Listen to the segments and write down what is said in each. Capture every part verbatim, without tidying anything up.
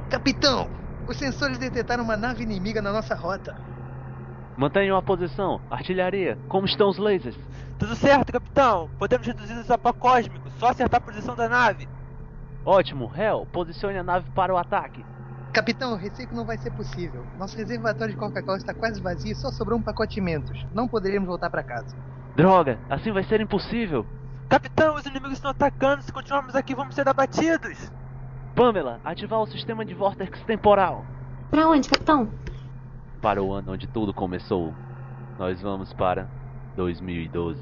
Capitão, os sensores detectaram uma nave inimiga na nossa rota. Mantenham a posição. Artilharia, como estão os lasers? Tudo certo, capitão. Podemos reduzir os ataques cósmicos. Só acertar a posição da nave. Ótimo. Hell, posicione a nave para o ataque. Capitão, eu receio que não vai ser possível. Nosso reservatório de Coca-Cola está quase vazio e só sobrou um pacote de mentos. Não poderíamos voltar para casa. Droga, assim vai ser impossível. Capitão, os inimigos estão atacando. Se continuarmos aqui, vamos ser abatidos. Pamela, ativar o sistema de vórtex temporal. Pra onde, capitão? Para o ano onde tudo começou. Nós vamos para dois mil e doze.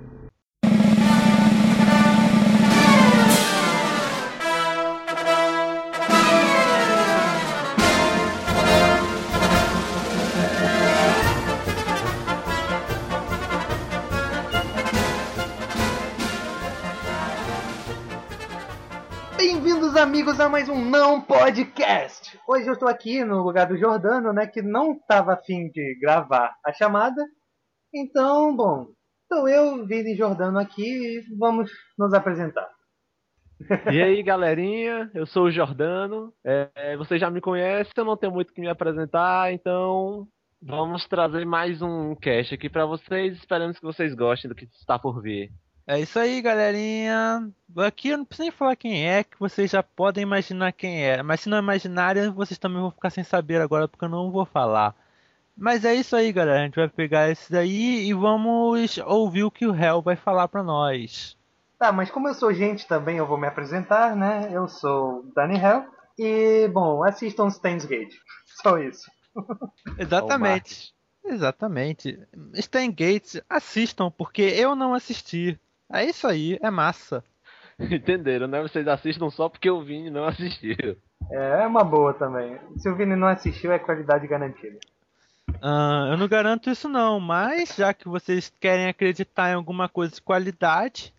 Bem-vindos, amigos, a mais um Não Podcast. Hoje eu estou aqui no lugar do Jordano, né, que não estava afim de gravar a chamada. Então, bom, sou eu, Vini e Jordano aqui e vamos nos apresentar. E aí, galerinha, eu sou o Jordano. É, você já me conhece, eu não tenho muito que me apresentar, então vamos trazer mais um cast aqui pra vocês. Esperamos que vocês gostem do que está por vir. É isso aí, galerinha. Aqui eu não preciso nem falar quem é, que vocês já podem imaginar quem é. Mas se não imaginarem, vocês também vão ficar sem saber agora, porque eu não vou falar. Mas é isso aí, galera. A gente vai pegar esse daí e vamos ouvir o que o Hell vai falar pra nós. Tá, mas como eu sou gente também, eu vou me apresentar, né? Eu sou o Danny Hell e, bom, assistam Steins Gate. Só isso. Exatamente. Exatamente. Steins Gate, assistam, porque eu não assisti. É isso aí, é massa. Entenderam, né? Vocês assistam só porque o Vini não assistiu. É, é uma boa também. Se o Vini não assistiu, é qualidade garantida. Ah, eu não garanto isso não, mas já que vocês querem acreditar em alguma coisa de qualidade...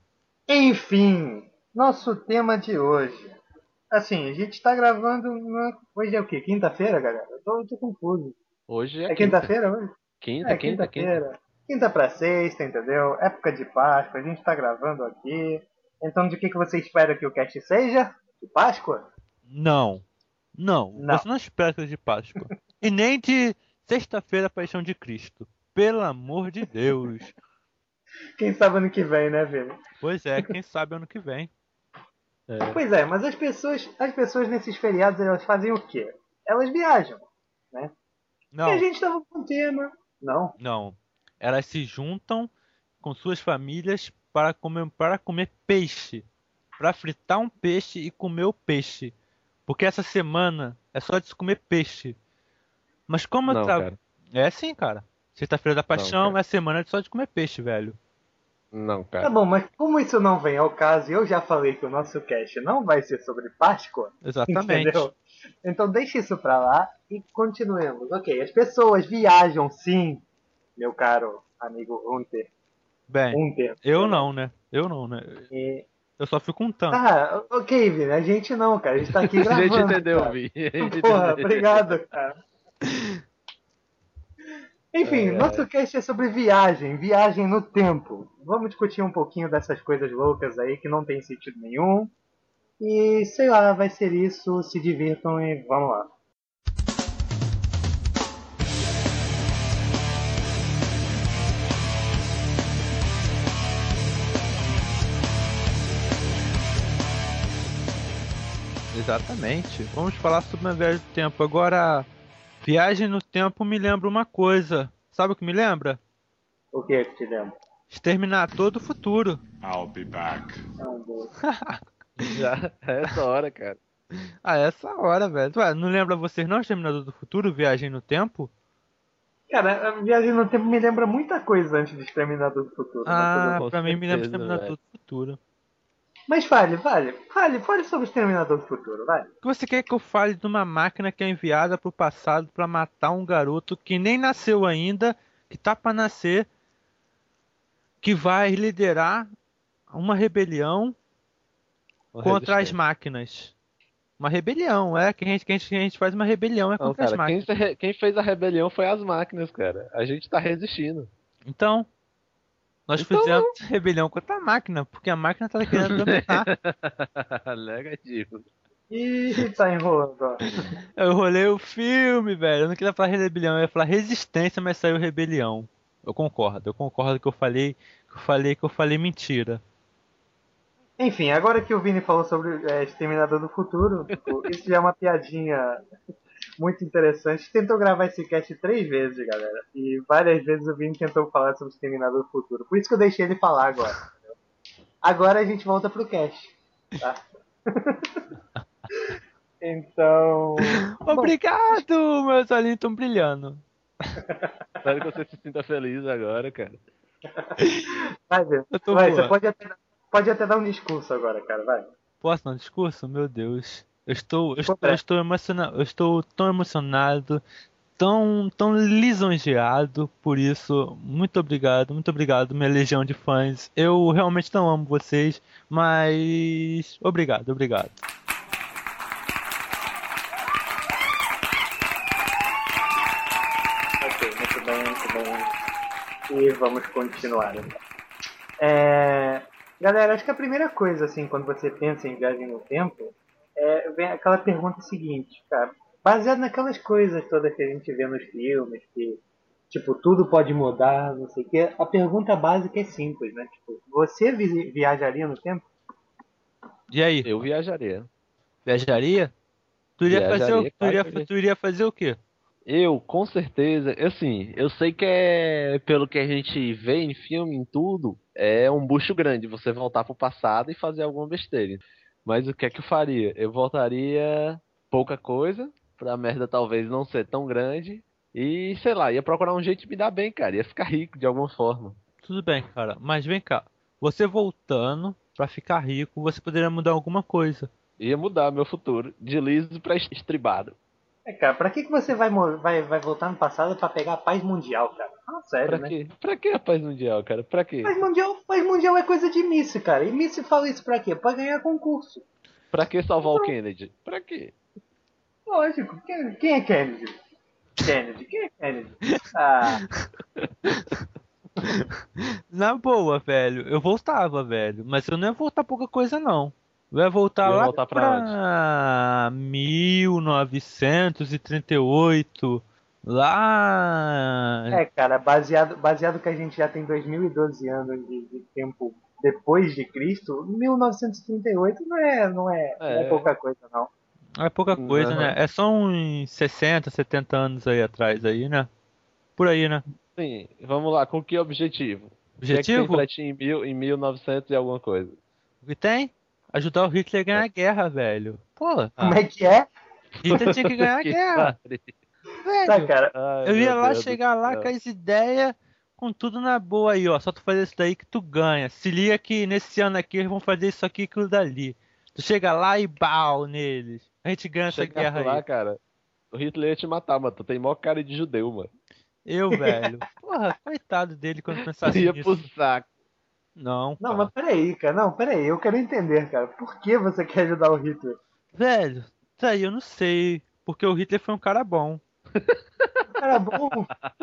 Enfim, nosso tema de hoje. Assim, a gente tá gravando... Na... Hoje é o quê? Quinta-feira, galera? Eu tô, eu tô confuso. Hoje é, É quinta-feira hoje? Quinta, É, quinta, quinta. quinta-feira. Quinta pra sexta, entendeu? Época de Páscoa, a gente tá gravando aqui. Então, de que, que você espera que o cast seja? De Páscoa? Não. Não, Não. você não espera coisa de Páscoa. E nem de Sexta-feira, Paixão de Cristo. Pelo amor de Deus. Quem sabe ano que vem, né, Vini? Pois é, quem sabe ano que vem. É. Pois é, mas as pessoas, as pessoas nesses feriados, elas fazem o quê? Elas viajam, né? Não, E a gente tava com um tema. Não. não. Elas se juntam com suas famílias para comer, para comer peixe. Para fritar um peixe e comer o peixe. Porque essa semana é só de se comer peixe. Mas como eu Não, tra... cara. É sim, cara. Sexta-feira da Paixão cara. é semana só de comer peixe, velho. Não, Tá cara. bom, mas como isso não vem ao caso, e eu já falei que o nosso cast não vai ser sobre Páscoa, Exatamente. entendeu? Então deixa isso pra lá e continuemos. Ok, as pessoas viajam sim, meu caro amigo Hunter. Bem, Hunter. eu não, né? Eu não, né? E... Eu só fico um tanto. Tá, ok, Vini, a gente não, cara, a gente tá aqui A gravando. gente entendeu, cara. Vini. A gente Porra, entendeu. obrigado, cara. Enfim, É. nosso cast é sobre viagem, viagem no tempo. Vamos discutir um pouquinho dessas coisas loucas aí que não tem sentido nenhum. E sei lá, vai ser isso, se divirtam e vamos lá. Exatamente. Vamos falar sobre uma viagem no tempo. Agora, viagem no tempo me lembra uma coisa. Sabe o que me lembra? O que é que te lembra? Exterminador do Futuro. I'll be back. Não, boa. Já é essa hora, cara. Ah, essa hora, velho. Ué, não lembra vocês não, Exterminador do Futuro, Viagem no Tempo? Cara, a viagem no tempo me lembra muita coisa antes de Exterminador do Futuro. mas Ah, tudo bem. com pra mim me lembra certeza, Exterminador velho. do Futuro. Mas fale, fale, fale, fale sobre Exterminador do Futuro, vai. O que você quer que eu fale de uma máquina que é enviada pro passado pra matar um garoto que nem nasceu ainda, que tá pra nascer, que vai liderar uma rebelião Uma contra as resistência. máquinas. Uma rebelião, é que a gente, que a gente, que a gente faz uma rebelião é Não, contra as cara, quem, máquinas. se re- quem fez a rebelião foi as máquinas, cara. A gente tá resistindo. Então, nós Então fizemos rebelião contra a máquina, porque a máquina tá querendo dominar. Negativo. Ih, tá enrolando, ó. Eu rolei o filme, velho. Eu não queria falar rebelião, eu ia falar resistência, mas saiu rebelião. Eu concordo, eu concordo que eu falei, que eu falei que eu falei mentira. Enfim, agora que o Vini falou sobre é, Exterminador do Futuro, tipo, isso já é uma piadinha muito interessante. A gente tentou gravar esse cast três vezes, galera. E várias vezes o Vini tentou falar sobre Exterminador do Futuro. Por isso que eu deixei ele falar agora. Agora a gente volta pro cast. Tá? Então. Bom, Obrigado, meus olhinhos estão brilhando. Espero que você se sinta feliz agora, cara. vai ver. Eu tô Vai, você voando. pode até, pode até dar um discurso agora, cara. Vai. Posso dar um discurso? Meu Deus. Eu estou, eu estou, eu Compre- estou emocionado, eu estou tão emocionado, tão, tão lisonjeado por isso. Muito obrigado, muito obrigado, minha legião de fãs. Eu realmente não amo vocês, mas obrigado, obrigado. Ok, muito bem, muito bem. E vamos continuar. Então. É... Galera, acho que a primeira coisa, assim, quando você pensa em viagem no tempo, é vem aquela pergunta seguinte, cara. Baseado naquelas coisas todas que a gente vê nos filmes, que, tipo, tudo pode mudar, não sei o quê. A pergunta básica é simples, né? Tipo, você vi- viajaria no tempo? E aí, Eu viajaria. viajaria? Tu iria fazer o, Viajaria, tu claro iria, que eu viajaria. tu iria fazer o quê? Eu, com certeza, assim, eu sei que é, pelo que a gente vê em filme, em tudo, é um bucho grande você voltar pro passado e fazer alguma besteira. Mas o que é que eu faria? Eu voltaria pouca coisa, pra merda talvez não ser tão grande, e sei lá, ia procurar um jeito de me dar bem, cara, ia ficar rico de alguma forma. Tudo bem, cara, mas vem cá. Você voltando pra ficar rico, você poderia mudar alguma coisa. Ia mudar meu futuro, de liso pra estribado. É, cara, pra que, que você vai, mo- vai, vai voltar no passado pra pegar a paz mundial, cara? Ah, sério, Pra né? quê? Pra que a paz mundial, cara? Pra quê? Paz mundial, paz mundial é coisa de Miss, cara. E Miss fala isso pra quê? Pra ganhar concurso. Pra que salvar o Então, Kennedy? Pra quê? lógico. Quem, quem é Kennedy? Kennedy. Quem é Kennedy? Ah, Na boa, velho, eu voltava, velho, mas eu não ia voltar pouca coisa, não. Eu ia voltar Ia lá voltar pra onde? pra mil novecentos e trinta e oito, lá... é, cara, baseado, baseado que a gente já tem dois mil e doze anos de, de tempo depois de Cristo, mil novecentos e trinta e oito não é, não é, não é É. pouca coisa, não. É pouca coisa, né? Aham. É só uns sessenta, setenta anos aí atrás aí, né? Por aí, né? Sim, vamos lá, com que objetivo? O que é que tem Objetivo? pra ti em, mil, em mil e novecentos e alguma coisa? O que tem? Ajudar o Hitler a ganhar a guerra, velho. Pô, Como é que é? Hitler tinha que ganhar a Que guerra, pariu. Tá, velho. cara. Ai, Eu ia meu lá, Deus do chegar lá com céu. as ideias, com tudo na boa aí, ó. Só tu fazer isso daí que tu ganha. Se liga que nesse ano aqui eles vão fazer isso aqui e aquilo dali. Tu chega lá e bau neles. A gente ganha essa Chegasse guerra lá, aí. cara, o Hitler ia te matar, mano. Tu tem maior cara de judeu, mano. Eu, velho. Porra, coitado dele quando Tu pensasse ia pro nisso. saco. Não, Não, mas cara. peraí, cara. Não, peraí. Eu quero entender, cara. Por que você quer ajudar o Hitler? Velho, isso aí eu não sei. Porque o Hitler foi um cara bom. Cara bom.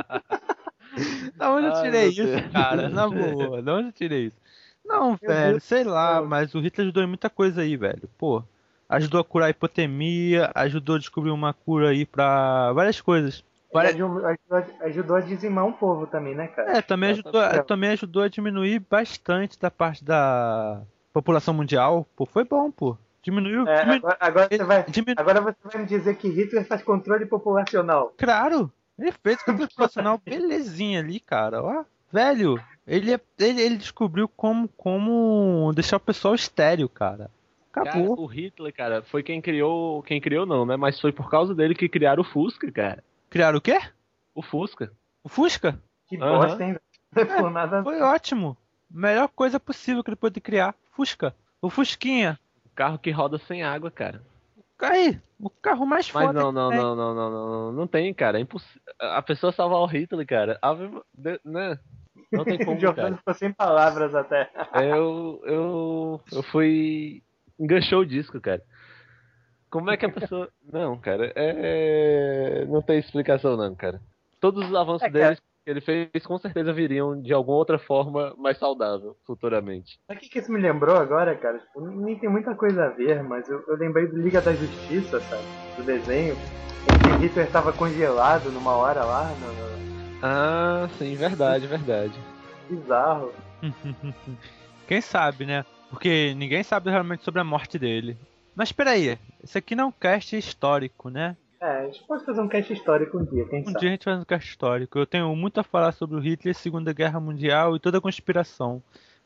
Da onde eu Ai, tirei meu isso, cara? Na Deus. boa, da onde eu tirei isso? Não, Meu velho, Deus sei do lá, céu. mas o Hitler ajudou em muita coisa aí, velho. Pô, ajudou a curar a hipotermia, ajudou a descobrir uma cura aí pra várias coisas. Ele Várias... ajudou, ajudou, ajudou a dizimar um povo também, né, cara? É, também ajudou, Exatamente. também ajudou a diminuir bastante da parte da população mundial. Pô, foi bom, pô. Diminuiu, É, diminuiu, agora, agora, você vai, diminuiu. agora você vai me dizer que Hitler faz controle populacional. Claro, ele fez o controle populacional belezinha ali, cara. Ó, velho, ele, é- ele, ele descobriu como, como deixar o pessoal estéril, cara. Cara, Acabou. o Hitler, cara, foi quem criou. Quem criou não, né? Mas foi por causa dele que criaram o Fusca, cara. Criaram o quê? O Fusca. O Fusca? Que Aham. bosta, hein? Não é por nada. Foi ótimo. Melhor coisa possível que ele pôde criar. Fusca. O Fusquinha. O carro que roda sem água, cara. Aí, o carro mais Mas foda não, que não, tem. não, não, não, não, não, não tem, cara. É impossível. A pessoa salvar o Hitler, cara. Ave- de- Né? Não tem O como, Jordano cara. ficou sem palavras até. Eu, eu, eu fui. Enganchou o disco, cara. Como é que a pessoa. Não, cara, é. Não tem explicação, não, cara. Todos os É, avanços cara. deles que ele fez com certeza viriam de alguma outra forma mais saudável futuramente. Sabe o que, que isso me lembrou agora, cara? Tipo, nem tem muita coisa a ver, mas eu, eu lembrei do Liga da Justiça, sabe? Do desenho. Em que Hitler tava congelado numa hora lá, no, no... Ah, sim, verdade, verdade. Bizarro. Quem sabe, né? Porque ninguém sabe realmente sobre a morte dele. Mas peraí, esse aqui não é um cast histórico, né? É, a gente pode fazer um cast histórico um dia, quem Um sabe? dia a gente faz um cast histórico. Eu tenho muito a falar sobre o Hitler, Segunda Guerra Mundial e toda a conspiração.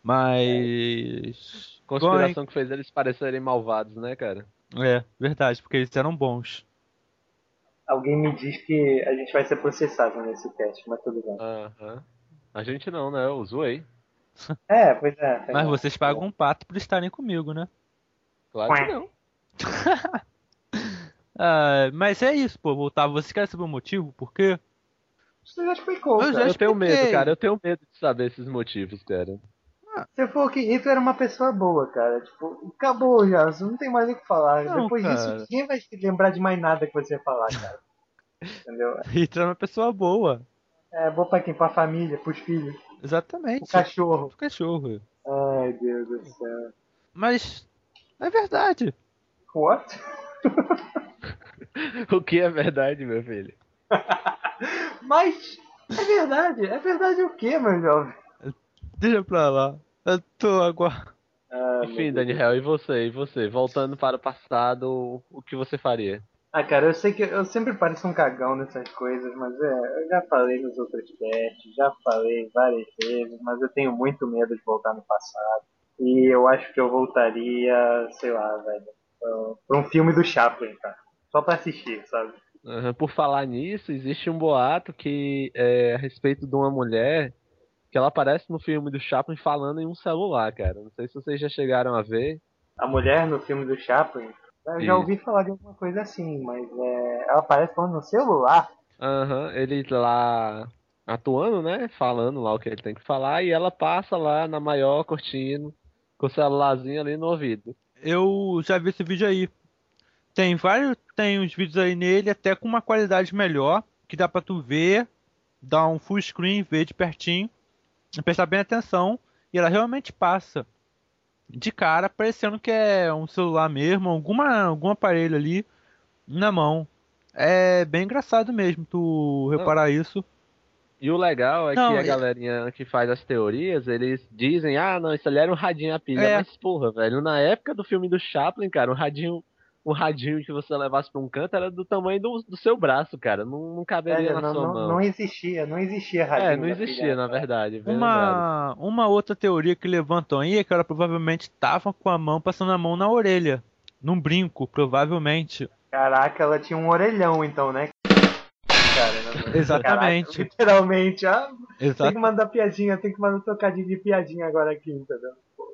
Mas. Conspiração que fez eles parecerem malvados, né, cara? É, verdade, porque eles eram bons. Alguém me diz que a gente vai ser processado nesse cast, mas tudo bem. Aham. A gente não, né? Eu zoei. É, pois é. Mas vocês pagam um pato por estarem comigo, né? Claro que não. Ah, mas é isso, pô. Voltar. Você quer saber o motivo? Por quê? Você já explicou, Eu cara. já Eu tenho medo, expliquei. cara. Eu tenho medo de saber esses motivos, cara. Você falou que Hitler era uma pessoa boa, cara. Tipo, acabou já. Você não tem mais o que falar. Não, Depois disso, cara. ninguém vai se lembrar de mais nada que você ia falar, cara. Entendeu? Hitler é uma pessoa boa. É bom pra quem? Pra família, pros filhos, Exatamente. pro cachorro. O cachorro. Ai, Deus do céu. Mas é verdade. What? O que é verdade, meu filho? Mas é verdade. É verdade o quê, meu jovem? Deixa pra lá. Eu tô agora. Ah, Enfim, meu Deus. Daniel, e você? E você? Voltando para o passado, o que você faria? Ah, cara, eu sei que eu sempre pareço um cagão nessas coisas, mas é, eu já falei nos outros casts, já falei várias vezes, mas eu tenho muito medo de voltar no passado. E eu acho que eu voltaria, sei lá, velho, pra- pra um filme do Chaplin, cara. Só pra assistir, sabe? Aham, por falar nisso, existe um boato que é a respeito de uma mulher que ela aparece no filme do Chaplin falando em um celular, cara. Não sei se vocês já chegaram a ver. A mulher no filme do Chaplin, eu já Isso. ouvi falar de alguma coisa assim, mas é, ela aparece falando no celular. Aham, ele lá atuando, né? Falando lá o que ele tem que falar, e ela passa lá na maior cortina, com o celularzinho ali no ouvido. Eu já vi esse vídeo aí. Tem vários. Tem uns vídeos aí nele, até com uma qualidade melhor. Que dá pra tu ver. Dar um full screen, ver de pertinho. E prestar bem atenção. E ela realmente passa. De cara, parecendo que é um celular mesmo. Alguma, algum aparelho ali na mão. É bem engraçado mesmo tu Não. reparar isso. E o legal é Não, que a é- galerinha que faz as teorias, eles dizem, ah, não, isso ali era um radinho a pilha. É. Mas, porra, velho, na época do filme do Chaplin, cara, um radinho, um radinho que você levasse pra um canto era do tamanho do, do seu braço, cara. Não, não caberia Velho, na não, sua não, mão. não existia, não existia radinho É, não da existia, pilha, na cara. verdade, bem lembrado. Uma, uma outra teoria que levantam aí é que ela provavelmente estava com a mão passando a mão na orelha. Num brinco, provavelmente. Caraca, ela tinha um orelhão então, né? Cara, não- Exatamente. Caraca, literalmente, ah, tem Exato. que mandar piadinha, tem que mandar um trocadilho de piadinha agora aqui, entendeu?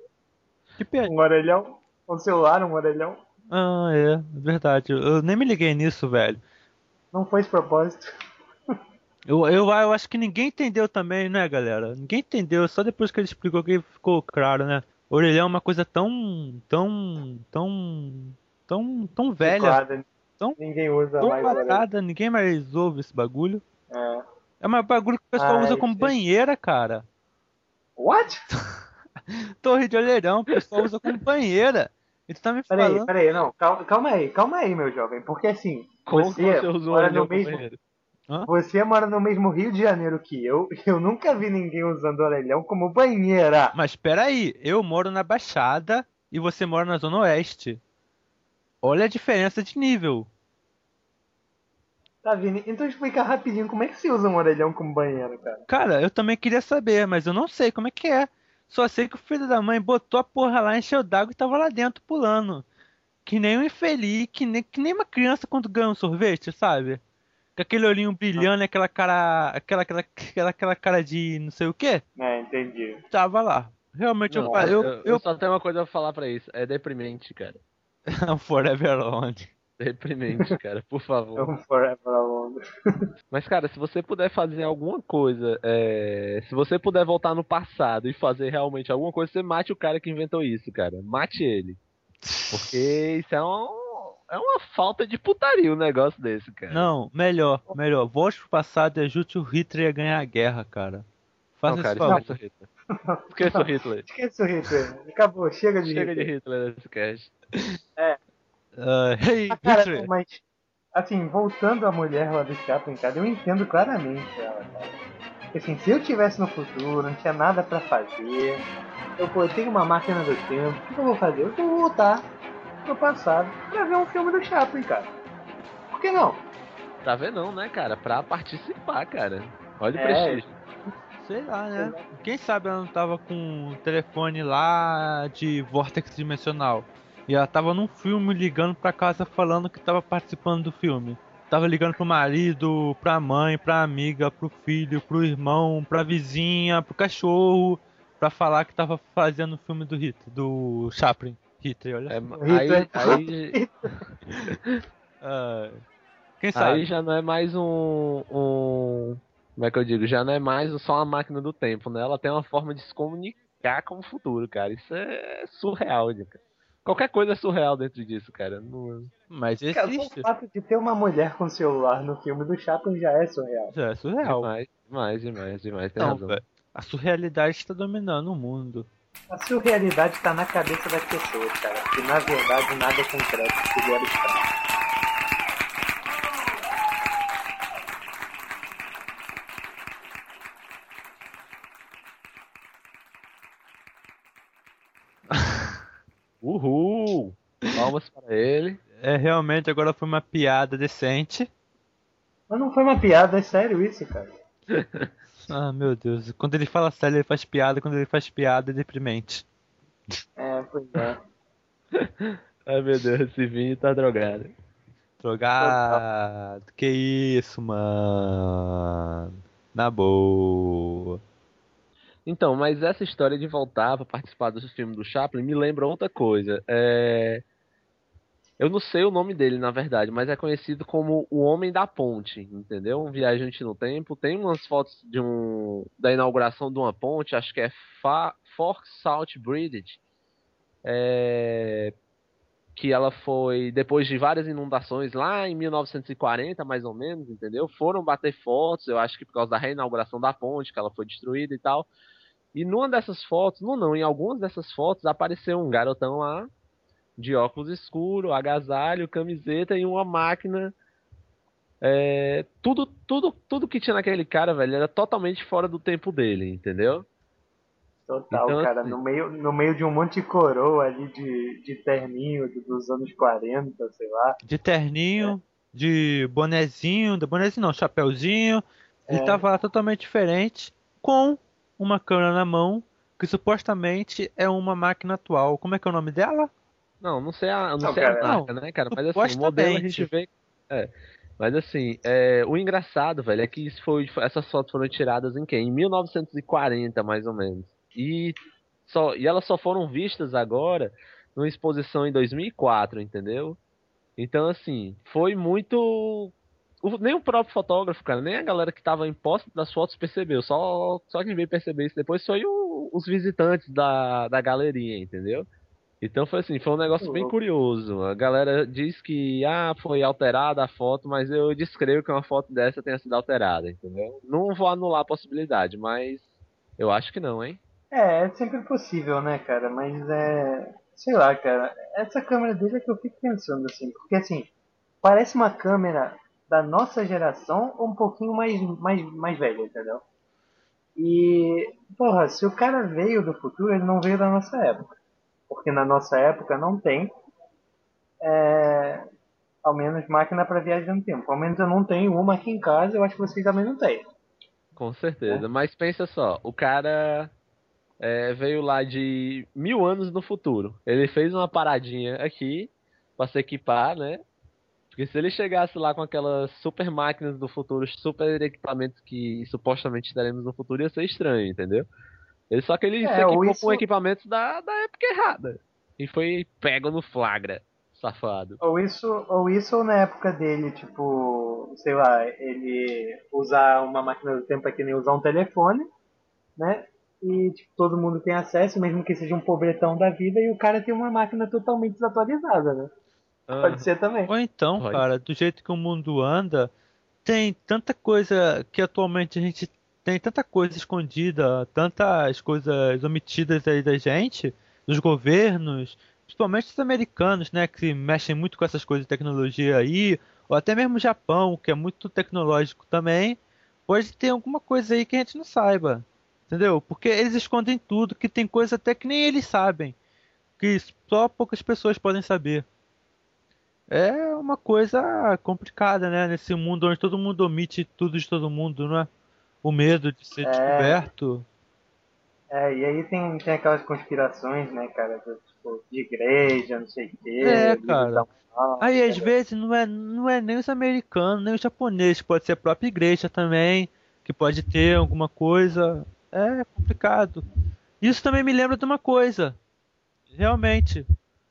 Que pe- Um orelhão, um celular, um orelhão. Ah, é, verdade. Eu eu nem me liguei nisso, velho. Não foi de propósito. Eu, eu, eu acho que ninguém entendeu também, né, galera? Ninguém entendeu, só depois que ele explicou que ficou claro, né? Orelhão é uma coisa tão, tão, tão, tão, tão velha, Claro, tão- ninguém usa tão mais orelhão. parada, ninguém mais ouve esse bagulho. É. É um bagulho que o pessoal Ai, usa como gente. banheira, cara. What? Torre de orelhão, o pessoal usa como banheira. E tu tá me Peraí, falando. peraí, não, calma, calma aí, calma aí, meu jovem, porque assim, Como você, que você usa um mora orelhão no como mesmo, banheiro? você mora no mesmo Rio de Janeiro que eu, e eu nunca vi ninguém usando orelhão como banheira. Mas peraí, eu moro na Baixada e você mora na Zona Oeste. Olha a diferença de nível. Tá, Vini? Então explica rapidinho como é que se usa um orelhão como banheiro, cara. Cara, eu também queria saber, mas eu não sei como é que é. Só sei que o filho da mãe botou a porra lá, encheu d'água e tava lá dentro pulando. Que nem um infeliz, que nem, que nem uma criança quando ganha um sorvete, sabe? Com aquele olhinho brilhando e aquela cara. Aquela, aquela, aquela, aquela cara de não sei o que. É, entendi. Tava lá. Realmente eu Não, falei. eu, Eu, eu eu, só tenho uma coisa pra falar pra isso. É deprimente, cara. Forever Alone. Deprimente, cara, por É favor. um Forever Alone. Mas, cara, se você puder fazer alguma coisa, é, se você puder voltar no passado e fazer realmente alguma coisa, você mate o cara que inventou isso, cara. Mate ele. Porque isso é um, é uma falta de putaria um negócio desse, cara. Não, melhor, melhor. Volte pro passado e ajude o Hitler a ganhar a guerra, cara. Faça Não, esse cara, favor. esquece o Hitler. Esqueça o Hitler. Esquece o Hitler. Acabou, chega de Chega de Hitler. Hitler nesse cast. Ah, hey, Ah, cara, Hitler! não, mas assim, voltando à mulher lá do Chaplin, cara, eu entendo claramente ela, cara. Porque, assim, se eu tivesse no futuro, não tinha nada pra fazer, eu pô, eu tenho uma máquina do tempo, o que eu vou fazer? Eu vou voltar pro passado pra ver um filme do Chaplin, cara. Por que não? Pra ver não, né, cara? Pra participar, cara. Olha o É. prestígio. Sei lá, né? Quem sabe ela não tava com um telefone lá de vórtex dimensional. E ela tava num filme ligando pra casa falando que tava participando do filme. Tava ligando pro marido, pra mãe, pra amiga, pro filho, pro irmão, pra vizinha, pro cachorro, pra falar que tava fazendo o filme do Hitler, do Chaplin. Hitler, olha É, só. aí, aí, Ah, quem aí sabe? já não é mais um, um. Como é que eu digo? Já não é mais só uma máquina do tempo, né? Ela tem uma forma de se comunicar com o futuro, cara. Isso é surreal, né, cara. Qualquer coisa é surreal dentro disso, cara. Não... Mas Cara, só o existe. fato de ter uma mulher com celular no filme do Chaplin já é surreal. Já é surreal. Demais, demais, demais, demais. Tem Não, razão. velho. A surrealidade está dominando o mundo. A surrealidade tá na cabeça das pessoas, cara. Que na verdade nada é concreto, tudo era estranho. Uhul! Palmas para ele. É, realmente agora foi uma piada decente. Mas não foi uma piada, é sério isso, cara. Ah, meu Deus. Quando ele fala sério, ele faz piada. Quando ele faz piada, é deprimente. É, pois é. Ai meu Deus, esse vinho tá drogado. Drogado. Que isso, mano. Na boa. Então, mas essa história de voltar pra participar desse filme do Chaplin me lembra outra coisa. É... Eu não sei o nome dele, na verdade, mas é conhecido como o Homem da Ponte, entendeu? Um viajante no tempo. Tem umas fotos de um da inauguração de uma ponte, acho que é Fa... Fork Salt Bridge, é... que ela foi depois de várias inundações lá em mil novecentos e quarenta, mais ou menos, entendeu? Foram bater fotos, eu acho que por causa da reinauguração da ponte, que ela foi destruída e tal. E numa dessas fotos, não, não, em algumas dessas fotos apareceu um garotão lá, de óculos escuros, agasalho, camiseta e uma máquina. É, tudo, tudo, tudo que tinha naquele cara, velho, era totalmente fora do tempo dele, entendeu? Total, Então, cara. assim, No meio, no meio de um monte de coroa ali de, de terninho dos anos quarenta, sei lá. De terninho, de bonezinho. De bonezinho não, chapeuzinho. Ele É. tava lá totalmente diferente. Com uma câmera na mão. Que supostamente é uma máquina atual. Como é que é o nome dela? não, não sei a, não Não, sei cara, a marca, né, cara? Mas assim, o modelo a gente Supostamente. vê. É. Mas assim, é, o engraçado, velho, é que isso foi, essas fotos foram tiradas em quê? Em mil novecentos e quarenta, mais ou menos. E, só, e elas só foram vistas agora numa exposição em dois mil e quatro, entendeu? Então, assim, foi muito. o- nem o próprio fotógrafo, cara, nem a galera que tava em posse das fotos percebeu. Só, só quem veio perceber isso depois foi o- os visitantes da, da galeria, entendeu? Então foi assim, foi um negócio bem louco. curioso. A galera diz que ah, foi alterada a foto, mas eu descrevo que uma foto dessa tenha sido alterada, entendeu? Não vou anular a possibilidade, mas eu acho que não, hein? É, é sempre possível, né, cara? Mas é. Sei lá, cara. Essa câmera dele é que eu fico pensando assim. Porque assim, parece uma câmera da nossa geração ou um pouquinho mais, mais, mais velha, entendeu? E, porra, se o cara veio do futuro, ele não veio da nossa época. Porque na nossa época não tem, é, ao menos, máquina para viajar no tempo. Ao menos eu não tenho uma aqui em casa, eu acho que vocês também não têm. Com Né? certeza. Mas pensa só, o cara é, veio lá de mil anos no futuro. Ele fez uma paradinha aqui pra se equipar, né? Porque se ele chegasse lá com aquelas super máquinas do futuro, super equipamentos que supostamente teremos no futuro, ia ser estranho, entendeu? Ele só que ele se É, ou equipou com isso, equipamentos da, da época errada. E foi pego no flagra, safado. ou isso, ou isso, ou na época dele, tipo, sei lá, ele usar uma máquina do tempo é que nem usar um telefone, né? E tipo, todo mundo tem acesso, mesmo que seja um pobretão da vida, e o cara tem uma máquina totalmente desatualizada, né? Pode ser também. Ou então, Pode. cara, do jeito que o mundo anda, tem tanta coisa que atualmente a gente tem tanta coisa escondida, tantas coisas omitidas aí da gente, dos governos, principalmente os americanos, né, que mexem muito com essas coisas de tecnologia aí, ou até mesmo o Japão, que é muito tecnológico também, pode ter alguma coisa aí que a gente não saiba, entendeu? Porque eles escondem tudo, que tem coisa até que nem eles sabem, que só poucas pessoas podem saber. É uma coisa complicada, né? Nesse mundo onde todo mundo omite tudo de todo mundo, não é? O medo de ser É, descoberto. é, e aí tem, tem aquelas conspirações, né, cara, do, tipo, de igreja, não sei o É, quê, livros da cara. mão, Aí às entendeu? vezes não é, não é nem os americanos, nem os japoneses, pode ser a própria igreja também, que pode ter alguma coisa. É complicado. Isso também me lembra de uma coisa, realmente.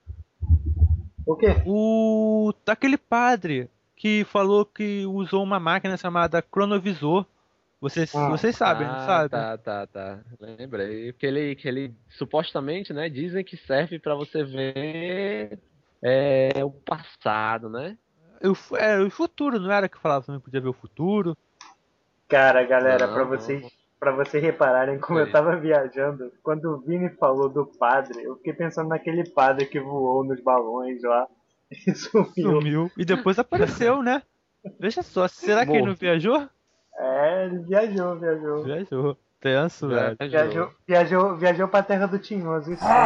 O quê? O aquele padre que falou que usou uma máquina chamada cronovisor. Vocês, Hum. vocês sabem, não Ah, sabem? tá, tá, tá. Lembrei. Que ele, que ele supostamente, né, dizem que serve pra você ver é, o passado, né? Eu, é, o futuro, não era que falava também podia ver o futuro? Cara, galera, pra Não, vocês, não. para vocês repararem como eu Sei. tava viajando, quando o Vini falou do padre, eu fiquei pensando naquele padre que voou nos balões lá e sumiu. Sumiu. E depois apareceu, né? Veja só, será que ele não Morto. viajou? É, ele viajou, viajou. Viajou. Tenso, velho. Viajou, Viajou. viajou, viajou pra terra do Tinhoso, isso sim.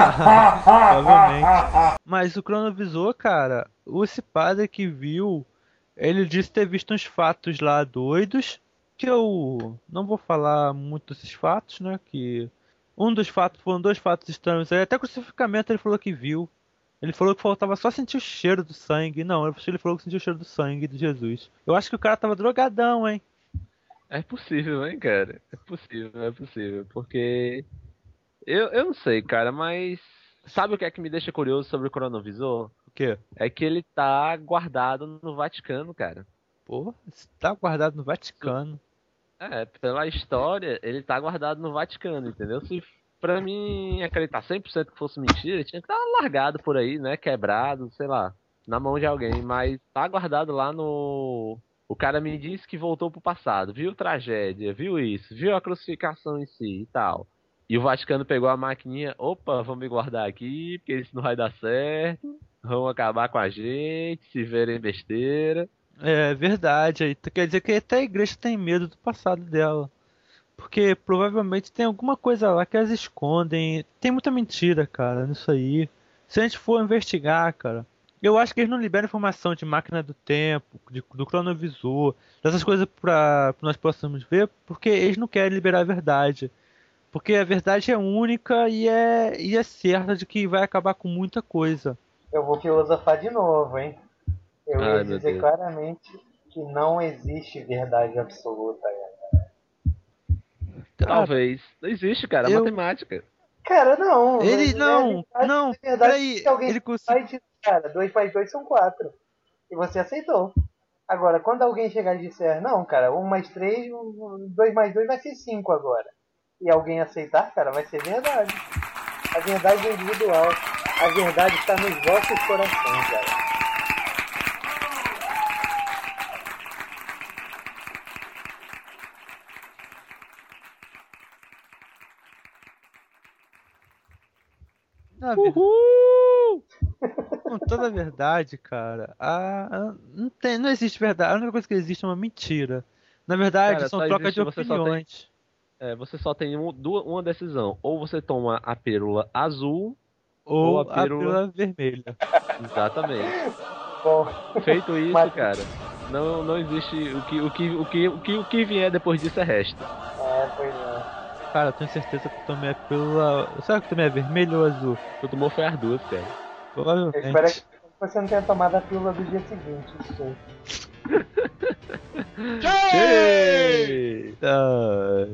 Provavelmente. Mas o cronovisor, cara, esse padre que viu, ele disse ter visto uns fatos lá doidos, que eu não vou falar muito desses fatos, né? Que um dos fatos foram dois fatos estranhos. Aí até crucificamento ele falou que viu. Ele falou que faltava só sentir o cheiro do sangue. Não, ele falou que sentiu o cheiro do sangue de Jesus. Eu acho que o cara tava drogadão, hein? É possível, hein, cara? É possível, é possível. Porque eu, eu não sei, cara, mas sabe o que é que me deixa curioso sobre o cronovisor? O quê? É que ele tá guardado no Vaticano, cara. Pô, isso tá guardado no Tu- Vaticano. É, pela história, ele tá guardado no Vaticano, entendeu? Se pra mim acreditar cem por cento que fosse mentira, tinha que estar largado por aí, né? Quebrado, sei lá, na mão de alguém. Mas tá guardado lá no. O cara me disse que voltou pro passado, viu tragédia, viu isso, viu a crucificação em si e tal. E o Vaticano pegou a maquininha, opa, vamos me guardar aqui, porque isso não vai dar certo. Vão acabar com a gente, se verem besteira. É verdade, aí tu quer dizer que até a igreja tem medo do passado dela. Porque provavelmente tem alguma coisa lá que elas escondem. Tem muita mentira, cara, nisso aí. Se a gente for investigar, cara, eu acho que eles não liberam informação de máquina do tempo, de- do cronovisor, dessas coisas pra, pra nós possamos ver, porque eles não querem liberar a verdade. Porque a verdade é única e é, e é certa de que vai acabar com muita coisa. Eu vou filosofar de novo, hein? Eu ia Ai, meu dizer Deus. claramente que não existe verdade absoluta. Cara, Talvez. Não existe, cara, eu. matemática. Cara, não. Ele. É Não, verdade, não, é verdade peraí. que alguém Ele conseguiu. vai dizer, cara, dois mais dois são quatro. E você aceitou. Agora, quando alguém chegar e disser, não, cara, um mais três, dois mais dois vai ser cinco agora. E alguém aceitar, cara, vai ser verdade. A verdade é individual. A verdade está nos vossos corações, cara. Na verdade, Uhul! com toda a verdade, cara, a, a- não tem, não existe verdade. A única coisa que existe é uma mentira. Na verdade, Cara, são só trocas de existe, você só tem, opiniões. é, você só tem um- du- uma decisão. Ou você toma a pílula azul, ou a Ou a pílula. pílula vermelha. Exatamente. Bom, Feito isso, mas, cara, não, não existe. O que, o, que, o, que, o, que, o que vier depois disso é resto. é, pois é. Cara, eu tenho certeza que eu tomei a pílula. Será que eu tomei a vermelha ou a azul? Tu tomou foi as duas, cara. Eu espero que Provavelmente. você não tenha tomado a pílula do dia seguinte. Sim. Tchê! Ah,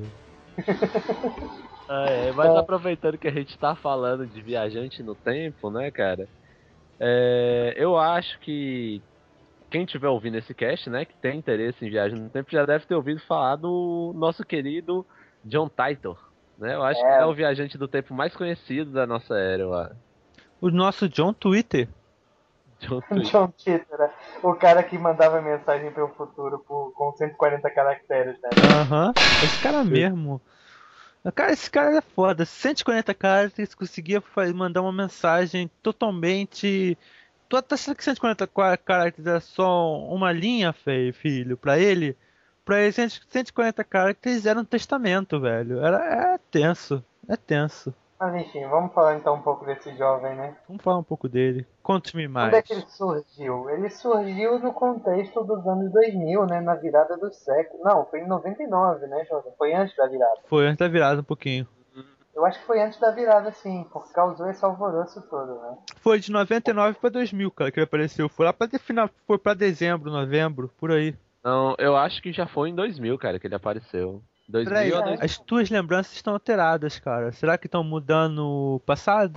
Ah, é, mas aproveitando que a gente tá falando de viajante no tempo, né, cara? É, eu acho que quem tiver ouvindo esse cast, né, que tem interesse em viagem no tempo, já deve ter ouvido falar do nosso querido John Titor, né? Eu acho que é É, o viajante do tempo mais conhecido da nossa era, eu acho. o nosso John Twitter. John Twitter. John Titor, né? O cara que mandava mensagem pro futuro por, com cento e quarenta caracteres, né? Aham, esse cara mesmo. Cara, esse cara é foda. cento e quarenta caracteres, conseguia fa- mandar uma mensagem totalmente. Tu tá achando que cento e quarenta qua- caracteres é só uma linha, fe- filho, pra ele? Pra ele, cento cento e quarenta caracteres era um testamento, velho. Era, é tenso, é tenso. Mas enfim, vamos falar então um pouco desse jovem, né? Vamos falar um pouco dele. Conte-me Quando é que mais. ele surgiu? Ele surgiu no contexto dos anos dois mil, né? Na virada do século. Não, foi em noventa e nove, né, Jordan? Foi antes da virada. Foi antes da virada um pouquinho. Eu acho que foi antes da virada, sim, porque causou esse alvoroço todo, né? Foi de noventa e nove pra dois mil, cara, que ele apareceu. Foi lá pra de- final, foi pra dezembro, novembro, por aí. Não, eu acho que já foi em dois mil, cara, que ele apareceu. Peraí, dois mil ou É. as tuas lembranças estão alteradas, cara. Será que estão mudando o passado?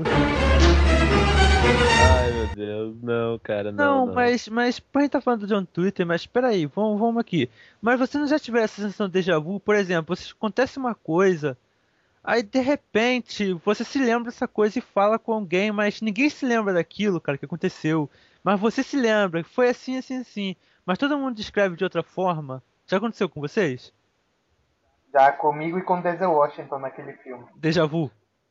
Ai, meu Deus, não, cara, não, Não, não. mas, mas, pô, a gente tá falando do John Twitter, mas peraí, vamos, vamos aqui. Mas você não já tiver essa sensação de déjà vu? Por exemplo, você acontece uma coisa, aí de repente você se lembra dessa coisa e fala com alguém, mas ninguém se lembra daquilo, cara, que aconteceu. Mas você se lembra, que foi assim, assim, assim. Mas todo mundo descreve de outra forma. Já aconteceu com vocês? Já comigo e com Denzel Washington naquele filme. Déjà vu?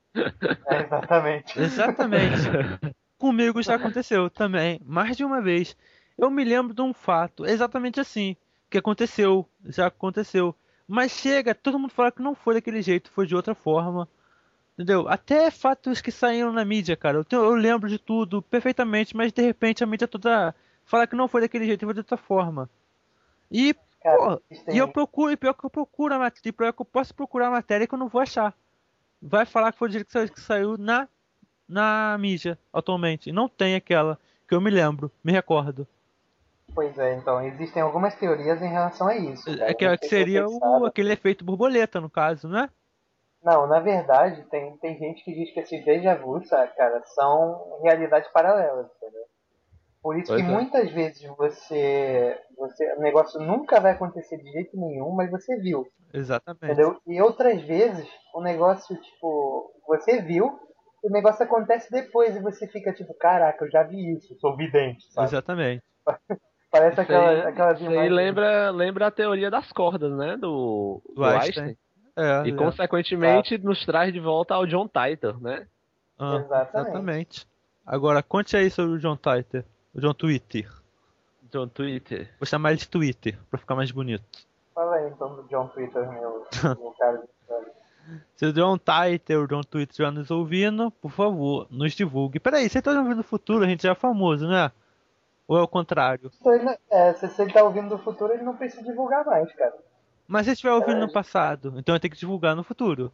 É, exatamente. Exatamente. Comigo já aconteceu também, mais de uma vez. Eu me lembro de um fato, exatamente assim, que aconteceu, já aconteceu. Mas chega, todo mundo fala que não foi daquele jeito, foi de outra forma. Entendeu? Até fatos que saíram na mídia, cara. Eu, tenho- eu lembro de tudo perfeitamente, mas de repente a mídia toda fala que não foi daquele jeito, foi de outra forma. E, Cara, pô, e eu existem, procuro, e pior que eu procuro a matéria, pior que eu posso procurar a matéria que eu não vou achar. Vai falar que foi do jeito que saiu que saiu na na mídia atualmente. E não tem aquela que eu me lembro, me recordo. pois é, então, existem algumas teorias em relação a isso, É cara. que, Não é que sei se seria vocês o, sabem. aquele efeito borboleta, no caso, né? Não, na verdade, tem, tem gente que diz que esses déjà vu, sabe, cara, são realidades paralelas, entendeu? Por isso que Pois é. muitas vezes você, você, o negócio nunca vai acontecer de jeito nenhum, mas você viu, Exatamente. entendeu? E outras vezes o negócio, tipo, você viu, o negócio acontece depois e você fica tipo, caraca, eu já vi isso, sou vidente, sabe? Exatamente. Parece Isso aquela, aí, aquelas isso aí imagens. lembra, lembra a teoria das cordas, né? Do, Do do Einstein. Einstein. É, E, lembro. consequentemente, nos traz de volta ao John Titor, né? Ah, Exatamente. exatamente. Agora, conte aí sobre o John Twitter. O John Twitter. John Twitter. Vou chamar ele de Twitter, pra ficar mais bonito. Fala aí então do John Twitter, meu, meu cara de história. Se o John Twitter ou o John Twitter estiver nos ouvindo, por favor, nos divulgue. Peraí, você tá ouvindo no futuro, a gente já é famoso, né? Ou é o contrário? Então, ele- é, se você tá ouvindo do futuro, ele não precisa divulgar mais, cara. Mas se estiver ouvindo no passado, então eu tenho que divulgar no futuro.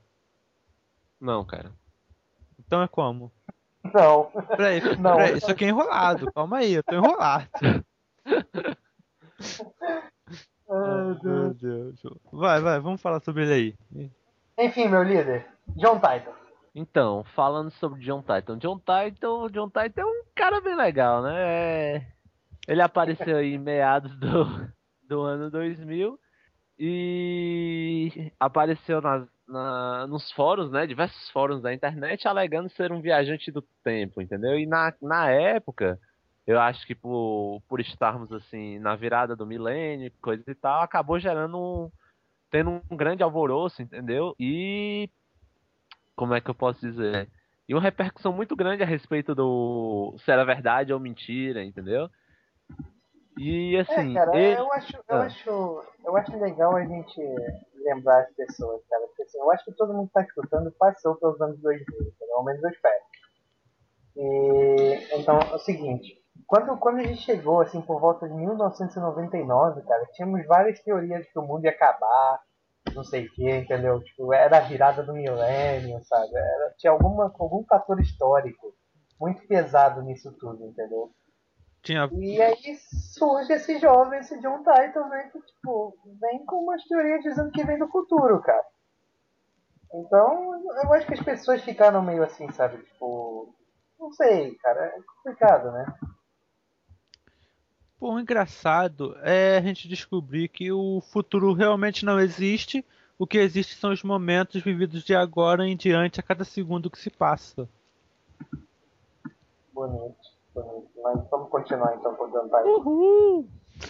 Não, cara. Então é como? Não. Peraí, Não. peraí, isso aqui é enrolado. Calma aí, eu tô enrolado. Ai, Ai, meu Deus. Vai, vai, vamos falar sobre ele aí. enfim, meu líder, John Titor. Então, falando sobre John Titor. John Titor, John Titor é um cara bem legal, né? É- Ele apareceu aí em meados do, do ano dois mil e apareceu nas, na, nos fóruns, né? Diversos fóruns da internet alegando ser um viajante do tempo, entendeu? E na, na época, eu acho que por, por estarmos assim na virada do milênio, coisa e tal, acabou gerando um, tendo um grande alvoroço, entendeu? E como é que eu posso dizer? E uma repercussão muito grande a respeito do se era verdade ou mentira, entendeu? E É, assim, cara, ele. eu acho, eu Ah, acho, eu acho legal a gente lembrar as pessoas, cara. Porque assim, eu acho que todo mundo que tá escutando passou pelos anos dois mil, entendeu? Ao menos eu espero. E então é o seguinte, quando, quando a gente chegou assim por volta de mil novecentos e noventa e nove, cara, tínhamos várias teorias de que o mundo ia acabar, não sei o que, entendeu? Tipo, era a virada do milênio, sabe? Era, tinha alguma, algum fator histórico muito pesado nisso tudo, entendeu? Tinha. E aí surge esse jovem, esse John Titor, né? Que, tipo, vem com umas teorias dizendo que vem do futuro, cara. Então, eu acho que as pessoas ficaram meio assim, sabe? Tipo, não sei, cara, é complicado, né? Pô, o engraçado é a gente descobrir que o futuro realmente não existe. O que existe são os momentos vividos de agora em diante a cada segundo que se passa. Bonito. Mas vamos continuar então com o John Titor. Uhul!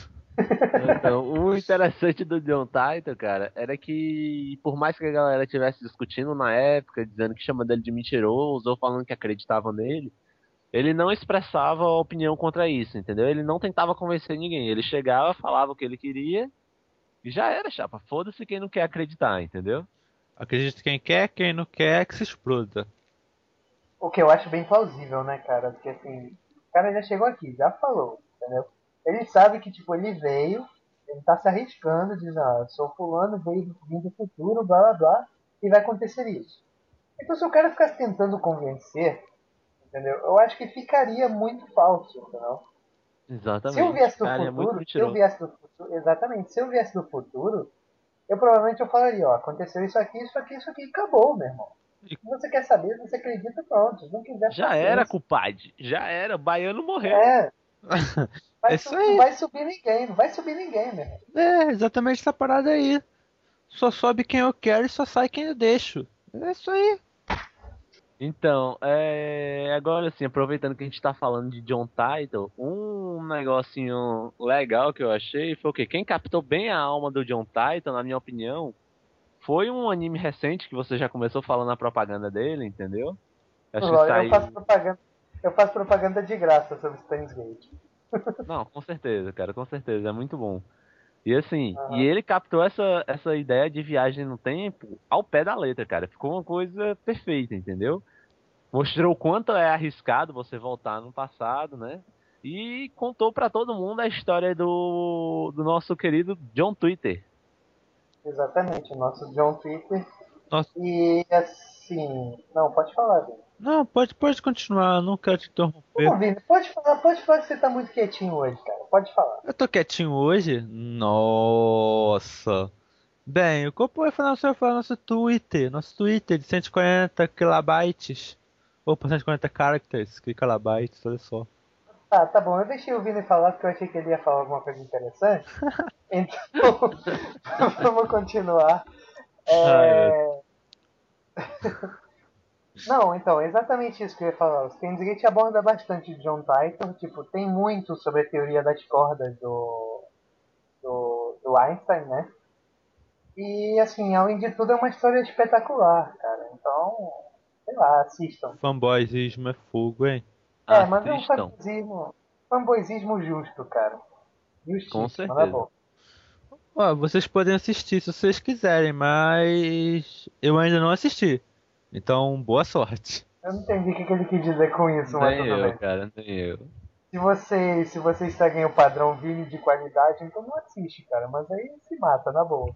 Então, o interessante do John Titor, cara, era que por mais que a galera estivesse discutindo na época, dizendo que chamando ele de mentiroso ou falando que acreditava nele, ele não expressava opinião contra isso, entendeu? Ele não tentava convencer ninguém. Ele chegava, falava o que ele queria e já era, chapa. Foda-se quem não quer acreditar, entendeu? Acredite quem quer, quem não quer, que se exploda. O que eu acho bem plausível, né, cara? Porque assim, o cara já chegou aqui, já falou, entendeu? Ele sabe que, tipo, ele veio, ele tá se arriscando, diz, ah, sou fulano, veio vim do futuro, blá blá blá, e vai acontecer isso. Então se o cara ficasse tentando convencer, entendeu? Eu acho que ficaria muito falso, entendeu? Se eu Exatamente. viesse do Cara, ele é muito futuro, se eu mentiroso. viesse do futuro, exatamente, se eu viesse do futuro, eu provavelmente eu falaria, ó, aconteceu isso aqui, isso aqui, isso aqui, acabou, meu irmão. E- Se você quer saber, você acredita, pronto. Se não quiser, Já era, paciência. culpade. Já era. O baiano morreu. É, É vai, isso su- não aí. vai subir ninguém, não vai subir ninguém, meu irmão. É, exatamente essa parada aí. Só sobe quem eu quero e só sai quem eu deixo. É isso aí. Então, é... agora assim, aproveitando que a gente tá falando de John Titor, um negocinho legal que eu achei foi o quê? Quem captou bem a alma do John Titor, na minha opinião, foi um anime recente que você já começou falando a propaganda dele, entendeu? Acho que Lógico, eu faço saiu. propaganda, eu faço propaganda de graça sobre Steins Gate. Não, com certeza, cara, com certeza, é muito bom. E assim, e Aham. ele captou essa, essa ideia de viagem no tempo ao pé da letra, cara. Ficou uma coisa perfeita, entendeu? Mostrou o quanto é arriscado você voltar no passado, né? E contou pra todo mundo a história do, do nosso querido John Twitter. Exatamente, o nosso John Twitter. Nossa. E assim. Não, pode falar, Vini. Não, pode, pode continuar, não quero te interromper. Ô, Vini, pode falar, pode falar que você tá muito quietinho hoje, cara. Pode falar. Eu tô quietinho hoje? Nossa. Bem, o que eu vou falar, você vai falar nosso Twitter, nosso Twitter de cento e quarenta kilobytes. Opa, cento e quarenta characters, que kilobytes, olha só. Tá, tá bom. Eu deixei o Vini falar porque eu achei que ele ia falar alguma coisa interessante. Então, vamos continuar. Ai, meu É... Não, então, é exatamente isso que eu ia falar. O Steins Gate aborda bastante de John Titor. Tipo, tem muito sobre a teoria das cordas do, do, do Einstein, né? E, assim, além de tudo, é uma história espetacular, cara. Então, sei lá, assistam. fanboyismo é fogo, hein? É, mas é um Assistam, fanboyismo, fanboyismo justo, cara. com Justíssimo, né, certeza. bom? Ó, vocês podem assistir se vocês quiserem, mas eu ainda não assisti. Então, boa sorte. Eu não entendi o que que ele quis dizer com isso, mas Nem tudo eu, bem. cara, nem eu. Se vocês, se vocês seguem o padrão Vini de qualidade, então não assiste, cara. Mas aí se mata, na boa.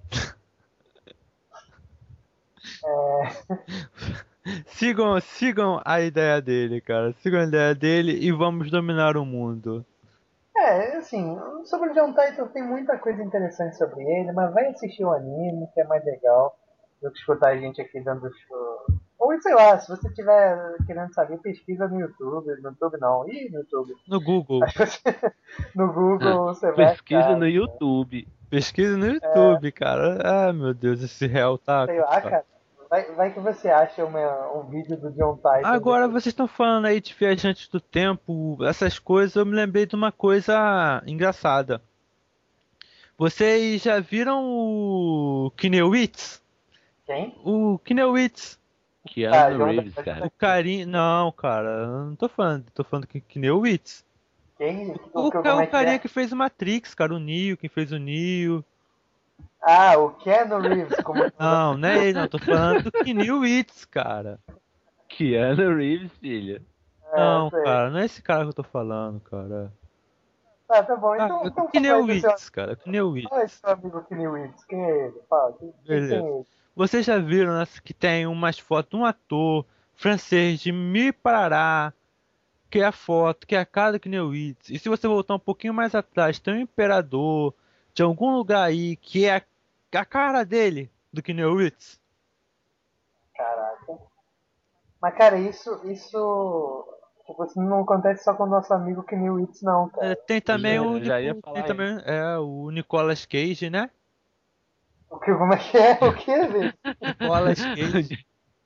Sigam, sigam a ideia dele, cara. Sigam a ideia dele e vamos dominar o mundo. É, assim, sobre o John Titor tem muita coisa interessante sobre ele, mas vai assistir o anime, que é mais legal do que escutar a gente aqui dando show. Ou sei lá, se você estiver querendo saber, pesquisa no YouTube. No YouTube não, ih, no YouTube. No Google. Aí você- no Google você vai Pesquisa achar, no YouTube. Pesquisa no YouTube, cara. Ah, meu Deus, esse réu tá sei lá, complicado. cara. Vai, vai que você acha uma, um vídeo do John Titor Agora depois. vocês estão falando aí de viajantes do tempo, essas coisas, eu me lembrei de uma coisa engraçada. Vocês já viram o Kinewitz? Quem? O Kinewitz, Ah, Keanu John Reeves, Titor. cara. o carinha. Não, cara, eu não tô falando, tô falando que Kinewitz. Quem? O, O, que- ca- como o é que carinha é? que fez o Matrix, cara, o Neo, quem fez o Neo. Ah, o Keanu Reeves, como Não, não é ele, não, tô falando do Kinewitz, cara. Keanu Reeves, filho. é, eu Não, sei. cara, não é esse cara que eu tô falando, cara. Tá, tá bom. Ah, Então, é o então fala aí do seu, Kinewitz, cara, fala aí do Kinewitz. seu amigo Kinewitz. Quem é ele? Fala. Quem, quem, quem Beleza. é ele? Vocês já viram, né, que tem umas fotos de um ator francês de Mi Parará, que é a foto, que é a cara do Knewitz. E se você voltar um pouquinho mais atrás, tem um imperador de algum lugar aí que é a, a cara dele, do Knewitz. Caraca. Mas, cara, isso, isso, tipo, isso não acontece só com o nosso amigo Kinewitz, não, É, cara. tem Eu também já, o, eu já ia Nico- tem falar isso. também, é, o Nicolas Cage, né? O que, como é que é? O que, velho? Nicolas Cage.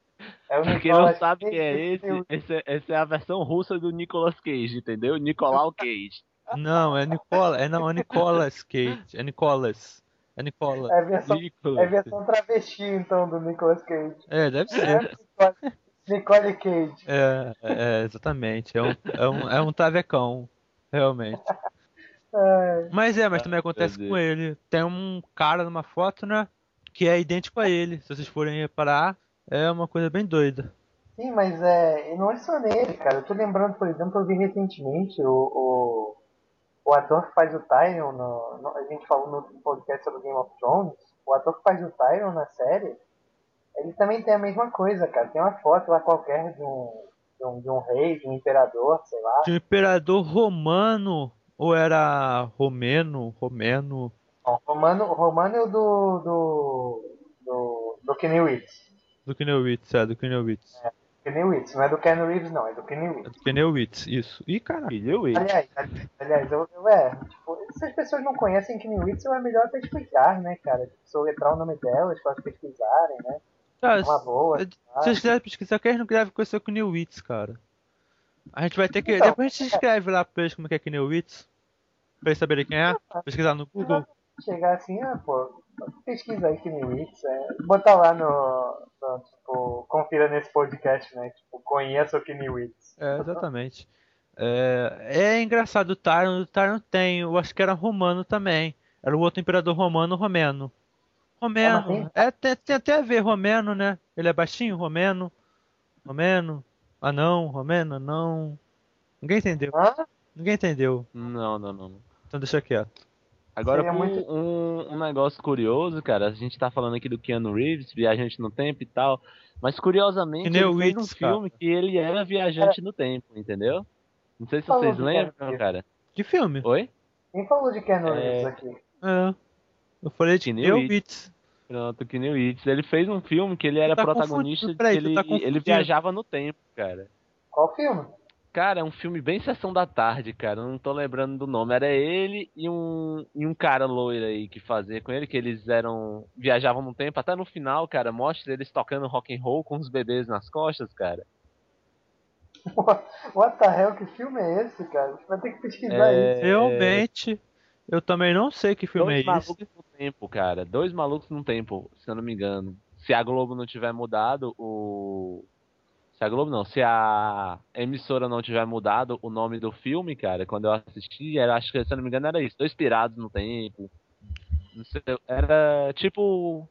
É o Pra quem não Nicolas sabe Cage quem é que esse, tem o- esse é, essa é a versão russa do Nicolas Cage, entendeu? Nicolau Cage. Não, é Nicola, é não, é Nicolas Cage, é Nicolas, é Nicola. É a versão, é a Nicolas. versão travesti, então, do Nicolas Cage. É, deve Não ser. é Nicole, Nicole Cage. É, é, é, exatamente. É um, é um, é um travecão, realmente. É, Mas é, mas também Meu acontece com Deus. ele. Tem um cara numa foto, né? Que é idêntico a ele. Se vocês forem reparar, é uma coisa bem doida. sim, mas é, e não é só nele, cara. Eu tô lembrando, por exemplo, eu vi recentemente o, o, o ator que faz o Tyrion, no, no- a gente falou no podcast sobre Game of Thrones, o ator que faz o Tyrion na série, ele também tem a mesma coisa, cara. Tem uma foto lá qualquer de um, de um, de um rei, de um imperador, sei lá. De um imperador romano, ou era romeno, romeno. Ó, Romano, Romano é o do, do, do, do Kenny Reeves. Do Knewitz, é, do Knewitz. Kenny Reeves, não é do Ken Reeves, não, é do Kenny É Reeves. do Knewitz, isso. Ih, caralho. Filho Will. Aliás, ali- aliás, eu, eu é, tipo, se as pessoas não conhecem Kenny Whitson, é melhor até explicar, né, cara? Tipo, soletrar o nome delas para elas pesquisarem, né? Cara, É uma boa. se se Tá? vocês quiserem pesquisar, quem não grave com o Knewitz, cara. A gente vai ter que. Então, Depois a gente escreve lá pra eles como é que é Knewitz. Pra eles saberem quem é. Pesquisar no Google. chegar assim, ah, pô, pesquisa aí Kenny Whitson, é, botar lá no, no, tipo, confira nesse podcast, né? Tipo, conheça o Kenny Whitson. É, exatamente. É, é engraçado, o Tyrion, o Tyrion tem, eu acho que era romano também. Era o outro imperador romano, romeno. Ah, mas tem. Romeno, é, tem, tem até a ver, romeno, né? Ele é baixinho, romeno, romeno, anão, romeno, anão. Ninguém entendeu, Hã? ninguém entendeu, Não, não, não. então deixa quieto. Agora, Seria com muito. um, um negócio curioso, cara, a gente tá falando aqui do Keanu Reeves, viajante no tempo e tal, mas curiosamente ele fez um Knewitz, filme cara. que ele era viajante no tempo, entendeu? Não sei se Falou vocês de lembram, Keanu cara. Que filme? Oi? Quem falou de Keanu Reeves É, aqui? É, eu falei de Knewitz. Knewitz. Pronto, Keanu Reeves. Ele fez um filme que ele Tu era tá confundindo, protagonista, que peraí, tu ele, tá ele confundindo. viajava no tempo, cara. Qual filme? Cara, é um filme bem Sessão da Tarde, cara. Eu não tô lembrando do nome. Era ele e um, e um cara loiro aí que fazia com ele, que eles eram. Viajavam no tempo. Até no final, cara, mostra eles tocando rock and roll com os bebês nas costas, cara. What the hell, que filme é esse, cara? Você vai ter que pesquisar isso. É. Realmente, eu também não sei que filme Dois é esse. malucos no tempo, cara. Dois malucos no tempo, se eu não me engano. Se a Globo não tiver mudado o. Se a Globo não, se a emissora não tiver mudado o nome do filme, cara, quando eu assisti, era, acho que, se eu não me engano, era isso. Dois pirados no tempo. Não sei, era tipo.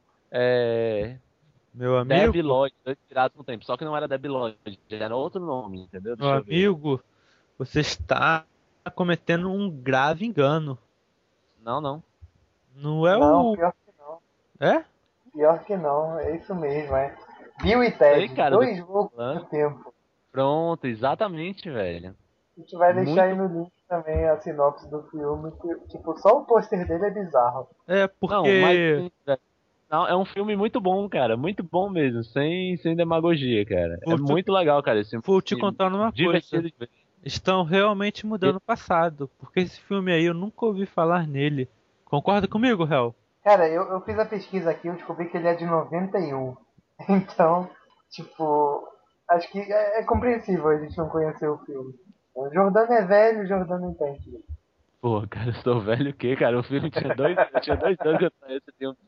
É, Meu amigo, Debi Lloyd, dois pirados no tempo. Só que não era Debi Lloyd, era outro nome, entendeu? meu Deixa eu ver. amigo, você está cometendo um grave engano. Não, não. Não é Não, o. pior que não. É? Pior que não, é isso mesmo, é. Bill e Sei, Ted, cara, dois do- loucos do tempo. Pronto, exatamente, velho. A gente vai deixar aí Muito- no link também a sinopse do filme, que, tipo, só o pôster dele é bizarro. É Não, mas porque. assim, velho, não, é um filme muito bom, cara. Muito bom mesmo, sem, sem demagogia, cara. Vou É te- muito legal, cara. Esse Vou te filme. contar uma Divertido coisa. de ver. Estão realmente mudando o passado. Porque esse filme aí eu nunca ouvi falar nele. Concorda comigo, Hel? Cara, eu, eu fiz a pesquisa aqui, eu descobri que ele é de noventa e um. Então, tipo, acho que é, é compreensível a gente não conhecer o filme. O Jordano é velho, o Jordano entende. Pô, cara, eu sou velho o quê, cara? O filme tinha dois, eu tinha dois anos que eu saí esse filme.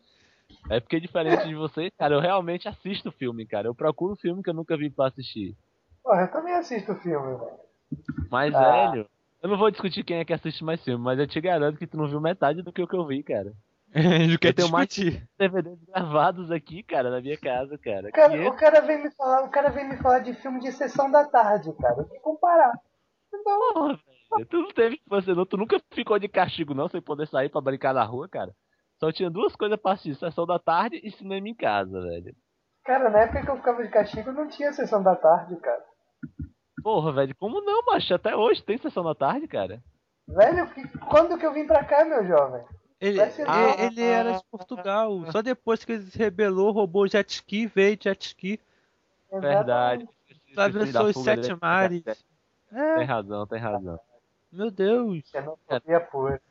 É porque, diferente de vocês, cara, eu realmente assisto o filme, cara. Eu procuro filme que eu nunca vi pra assistir. Porra, eu também assisto o filme, velho. Mas, Ah. velho, eu não vou discutir quem é que assiste mais filme, mas eu te garanto que tu não viu metade do que o que eu vi, cara. Não quer Eu tenho mais discutir. D V Ds gravados aqui, cara, na minha casa, cara. O cara, quinhentos o cara vem me falar, o cara vem me falar de filme de sessão da tarde, cara. Eu tenho que comparar. Então, Porra, velho. Tu não teve você não, tu nunca ficou de castigo não, sem poder sair pra brincar na rua, cara. Só tinha duas coisas pra assistir, sessão da tarde e cinema em casa, velho. cara, na época que eu ficava de castigo não tinha sessão da tarde, cara. Porra, velho, como não, macho? Até hoje tem sessão da tarde, cara. Velho, que- quando que eu vim pra cá, meu jovem? Ele, Vai ser- ele, Ah. ele era de Portugal. Só depois que ele se rebelou, roubou jet ski, veio de jet ski. Verdade. Atravessou os Esqueci da fuga sete dele. mares. Tem É, razão, tem razão. meu Deus. Xenofobia pura.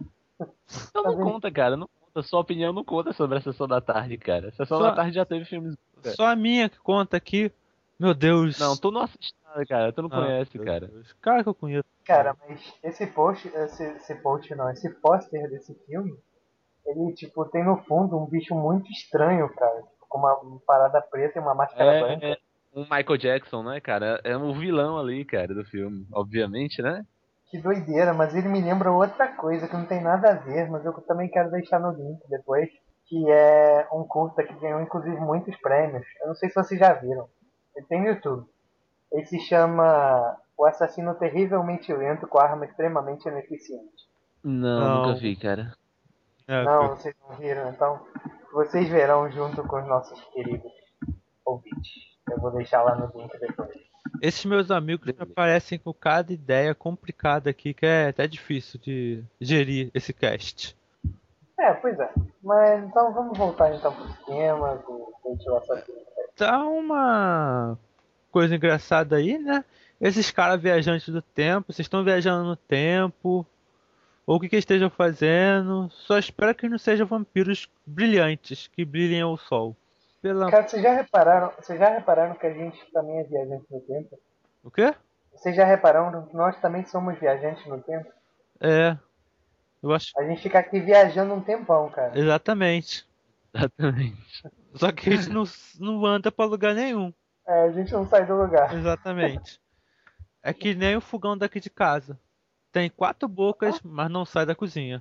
Então não Tá vendo? conta, cara, não conta. Sua opinião não conta sobre a sessão da tarde, cara. A sessão Só- da tarde já teve filmes. Só a minha que conta aqui. Meu Deus. Não, tu não assiste nada, cara. Tu não Ah, conhece, meu cara. Deus. Cara que eu conheço. Cara, mas esse post, esse, esse post não, esse pôster desse filme, ele, tipo, tem no fundo um bicho muito estranho, cara. Tipo, com uma parada preta e uma máscara É branca. um Michael Jackson, né, cara? É um vilão ali, cara, do filme. Obviamente, né? Que doideira, mas ele me lembra outra coisa que não tem nada a ver, mas eu também quero deixar no link depois. Que é um curta que ganhou, inclusive, muitos prêmios. Eu não sei se vocês já viram. Ele tem no YouTube. Ele se chama O Assassino Terrivelmente Lento com Arma Extremamente Ineficiente. Não, nunca Não. vi, cara. É, Não, pior- vocês não viram, então vocês verão junto com os nossos queridos ouvintes. Eu vou deixar lá no link depois. Esses meus amigos me aparecem com cada ideia complicada aqui, que é até difícil de gerir esse cast. É, pois é. Mas então vamos voltar então pro esquema do ventilação química. Tá uma coisa engraçada aí, né? Esses caras viajantes do tempo, vocês estão viajando no tempo, ou o que que estejam fazendo, só espero que não sejam vampiros brilhantes, que brilhem ao sol. Pela... Cara, vocês já repararam, vocês já repararam que a gente também é viajante no tempo? O quê? Vocês já repararam que nós também somos viajantes no tempo? É, eu acho... A gente fica aqui viajando um tempão, cara. Exatamente. Exatamente. Só que a gente não, não anda pra lugar nenhum. É, a gente não sai do lugar. Exatamente. É que nem o fogão daqui de casa. Tem quatro bocas, mas não sai da cozinha.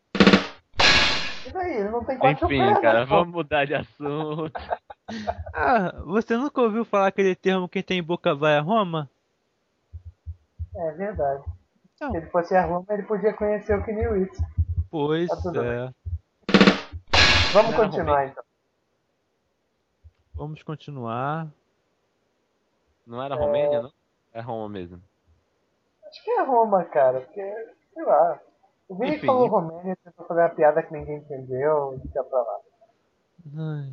E daí? Ele não tem quatro Enfim, pernas, cara, pô. vamos mudar de assunto. Ah, você nunca ouviu falar aquele termo quem tem boca vai a Roma? É verdade. Não. Se ele fosse a Roma, ele podia conhecer o Keanu Reeves. Pois Tá tudo é. Vamos Não era continuar então. Vamos continuar. Não era Romênia, não? É Roma mesmo. Acho que é Roma, cara, porque, sei lá. O Vini Enfim. falou Romênia, tentou fazer uma piada que ninguém entendeu e fica pra lá. Ai.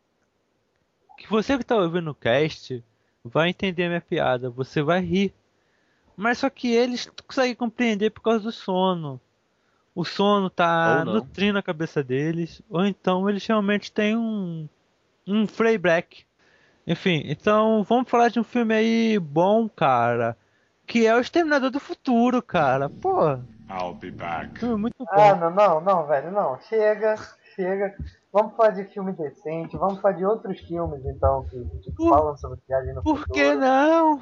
Que você que tá ouvindo o cast vai entender a minha piada. Você vai rir. Mas só que eles não conseguem compreender por causa do sono. O sono tá Ou não. nutrindo a cabeça deles. Ou então eles realmente têm um. Um Freyback. Enfim, então vamos falar de um filme aí bom, cara. Que é o Exterminador do Futuro, cara. Pô, I'll be back. filme muito Ah, bom. não, não, não, velho, não. Chega, chega. Vamos falar de filme decente, vamos falar de outros filmes, então, que, que Por, falam sobre viagem no por futuro. que não?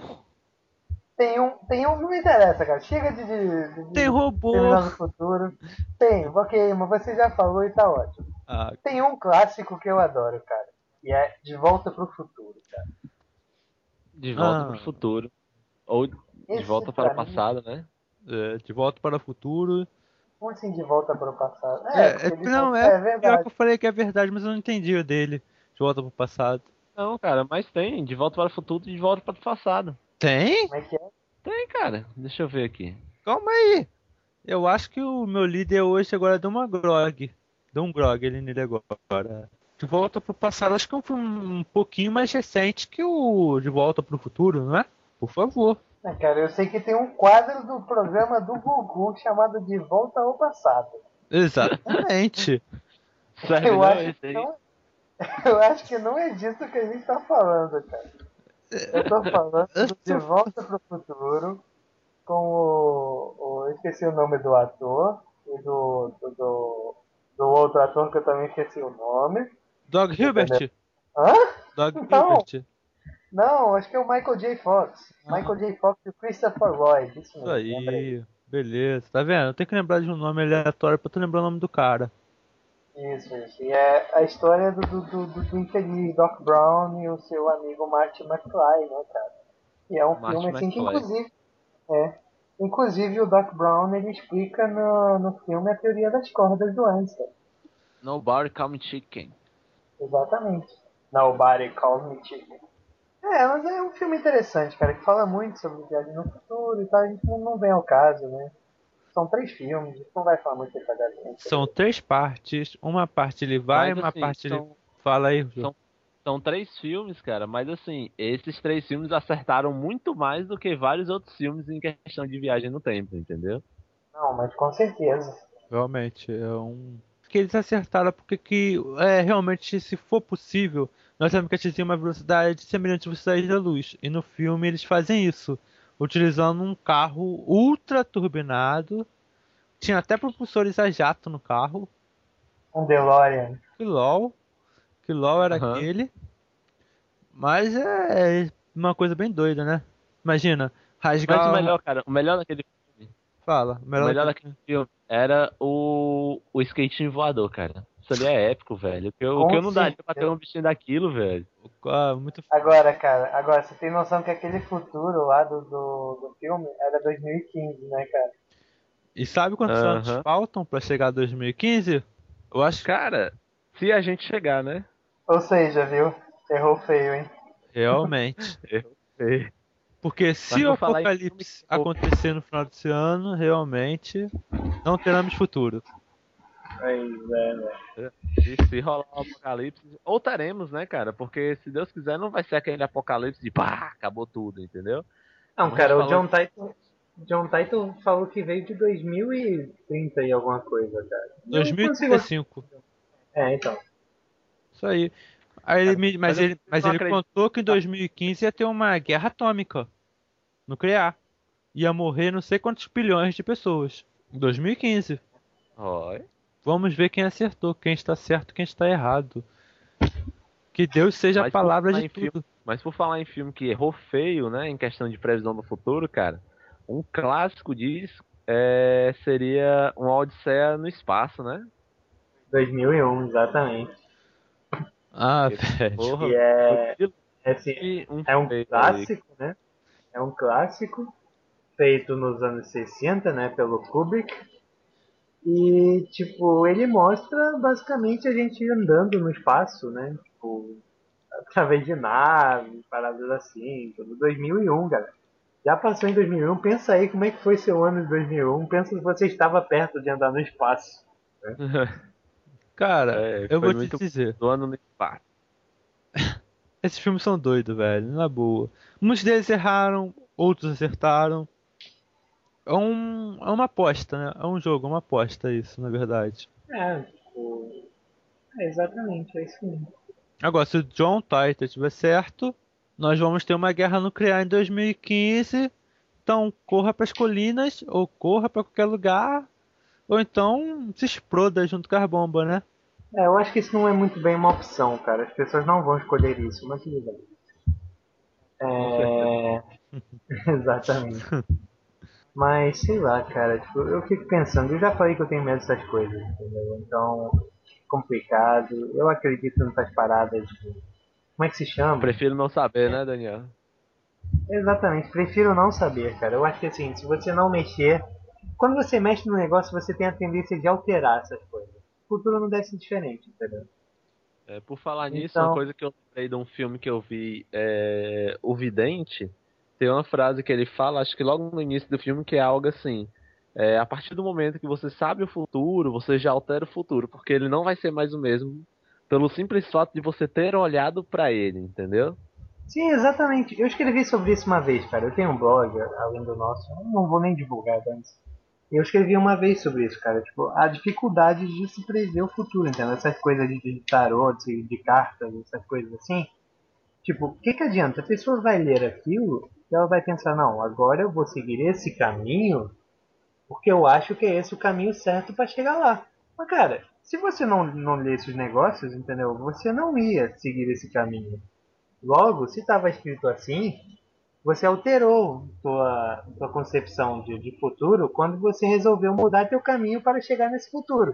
Tem um, tem um que não me interessa, cara. Chega de, de, de Tem robô. Terminar no Futuro. Tem, ok, mas você já falou e tá ótimo. Ah, Tem um clássico que eu adoro, cara. E é De Volta pro Futuro, cara. De volta Ah. pro futuro. Ou de Esse, volta para o pra mim, passado, né? é, De Volta para o Futuro. Como assim De Volta pro Passado? É, porque é, de não, volta- é, é pior verdade. que eu falei que é verdade, mas eu não entendi o dele. De Volta para o Passado. Não, cara, mas tem. De volta para o futuro e de volta para o passado. Tem? Como é que é? Tem, cara. Deixa eu ver aqui. Calma aí. Eu acho que o meu líder hoje agora deu uma grog. Deu um grog ele nele agora. De Volta pro Passado, acho que é um filme um pouquinho mais recente que o De Volta pro Futuro, não é? Por favor. É, cara, eu sei que tem um quadro do programa do Gugu chamado De Volta ao Passado. Exatamente. Sério, Eu não? acho, Esse que aí? não, eu acho que não é disso que a gente tá falando, cara. Eu tô falando do De Volta pro Futuro com o, o. Eu esqueci o nome do ator e do, do, do, do outro ator que eu também esqueci o nome. Dog Hilbert. Hã? Dog Não. Hilbert. Não, acho que é o Michael J. Fox. Michael J. Fox e o Christopher Lloyd. Isso Isso mesmo, lembrei. aí. Beleza. Tá vendo? Eu tenho que lembrar de um nome aleatório pra tu lembrar o nome do cara. Isso, isso. E é a história do, do, do, do, do infeliz Doc Brown e o seu amigo Marty McFly, né, cara? E é um Marty filme assim que McFly. inclusive. É. Inclusive o Doc Brown ele explica no, no filme a teoria das cordas do Einstein. Nobody Come Chicken. Exatamente. Nobody Calls Me Chicken. É, mas é um filme interessante, cara, que fala muito sobre viagem no futuro e tal, a gente não, não vem ao caso, né? São três filmes, a gente não vai falar muito detalhadamente. São três partes. Uma parte ele vai, Mas, uma assim, parte ele. são- Fala aí, Ju. são- São três filmes, cara, mas assim, esses três filmes acertaram muito mais do que vários outros filmes em questão de viagem no tempo, entendeu? Não, mas com certeza. Realmente, é um. que eles acertaram, porque que é, realmente, se for possível, nós sabemos que atingir uma velocidade semelhante à velocidade da luz. E no filme eles fazem isso, utilizando um carro ultra turbinado. Tinha até propulsores a jato no carro. Um DeLorean. Que LOL. Que LOL era Aham. aquele. Mas é uma coisa bem doida, né? Imagina, Mas o rasgar. melhor, cara, o melhor daquele filme, Fala, o melhor melhor daquele daquele filme era o, o skatinho voador, cara. Isso ali é épico, velho. O que eu, o que Com eu não daria pra ter certeza. um bichinho daquilo, velho. Ah, muito. Agora, cara, agora você tem noção que aquele futuro lá do, do, do filme era dois mil e quinze, né, cara? E sabe quantos anos Aham. faltam pra chegar a dois mil e quinze? Eu acho Cara, se a gente chegar, né? Ou seja, viu? Errou feio, hein? realmente. Eu sei. Porque Mas se o por falar em filme que apocalipse ficou. acontecer no final desse ano, realmente não teremos futuro. Pois é, velho. E se rolar um apocalipse, ou teremos, né, cara? Porque se Deus quiser, não vai ser aquele apocalipse de pá, acabou tudo, entendeu? Não, Como a gente cara, o falou. John Titor, John Titor falou que veio de dois mil e trinta e alguma coisa, cara. Eu consigo. dois mil e trinta e cinco. É, então. Isso aí. Aí ele Cara, me- mas mas eu ele, mas não ele acredito. contou que em dois mil e quinze ia ter uma guerra atômica nuclear. Ia morrer não sei quantos bilhões de pessoas. Em dois mil e quinze. Ó, Vamos ver quem acertou, quem está certo, quem está errado. Que Deus seja a mas por palavra falar de em filme, tudo. mas por falar em filme que errou feio, né, em questão de previsão do futuro, cara, um clássico disso é, seria uma Odisseia no espaço, né? dois mil e um, exatamente. Ah, Porque, velho. E porra, foi é, é, assim, um é um feio ali. clássico, né? É um clássico feito nos anos sessenta, né, pelo Kubrick. E, tipo, ele mostra basicamente a gente andando no espaço, né? Tipo, através de naves, paradas assim, tudo dois mil e um, galera. Já passou em dois mil e um, pensa aí como é que foi seu ano de dois mil e um, pensa se você estava perto de andar no espaço. Né? Cara, É, eu foi vou te muito dizer. do ano no espaço. Esses filmes são doidos, velho. Na boa. Muitos deles erraram, outros acertaram. É, um, é uma aposta, né? É um jogo, é uma aposta isso, na verdade. É, tipo, é exatamente, é isso mesmo. Agora, se o John Titor estiver certo, nós vamos ter uma guerra nuclear em dois mil e quinze. Então, corra para as colinas, ou corra para qualquer lugar, ou então se exploda junto com as bombas, né? É, eu acho que isso não é muito bem uma opção, cara. As pessoas não vão escolher isso, mas tudo bem. Com certeza. É, exatamente. Mas sei lá, cara, tipo, eu fico pensando, eu já falei que eu tenho medo dessas coisas, entendeu? Então, complicado. Eu acredito nessas paradas de. Como é que se chama? Prefiro não saber, né, Daniel? Exatamente, prefiro não saber, cara. Eu acho que assim, se você não mexer. Quando você mexe no negócio, você tem a tendência de alterar essas coisas. O futuro não deve ser diferente, entendeu? É, por falar nisso, uma Então, coisa que eu lembrei de um filme que eu vi, é, O Vidente, tem uma frase que ele fala, acho que logo no início do filme, que é algo assim: é, a partir do momento que você sabe o futuro, você já altera o futuro, porque ele não vai ser mais o mesmo, pelo simples fato de você ter olhado pra ele, entendeu? sim, exatamente. Eu escrevi sobre isso uma vez, cara. Eu tenho um blog, além do nosso, eu não vou nem divulgar antes. Eu escrevi uma vez sobre isso, cara. Tipo, a dificuldade de se prever o futuro, entendeu? Essas coisas de, de tarô, de, de cartas, essas coisas assim. Tipo, o que, que adianta? A pessoa vai ler aquilo e ela vai pensar, não, agora eu vou seguir esse caminho porque eu acho que é esse o caminho certo para chegar lá. Mas, cara, se você não, não lê esses negócios, entendeu? Você não ia seguir esse caminho. Logo, se estava escrito assim, você alterou sua, sua concepção de, de futuro quando você resolveu mudar teu caminho para chegar nesse futuro.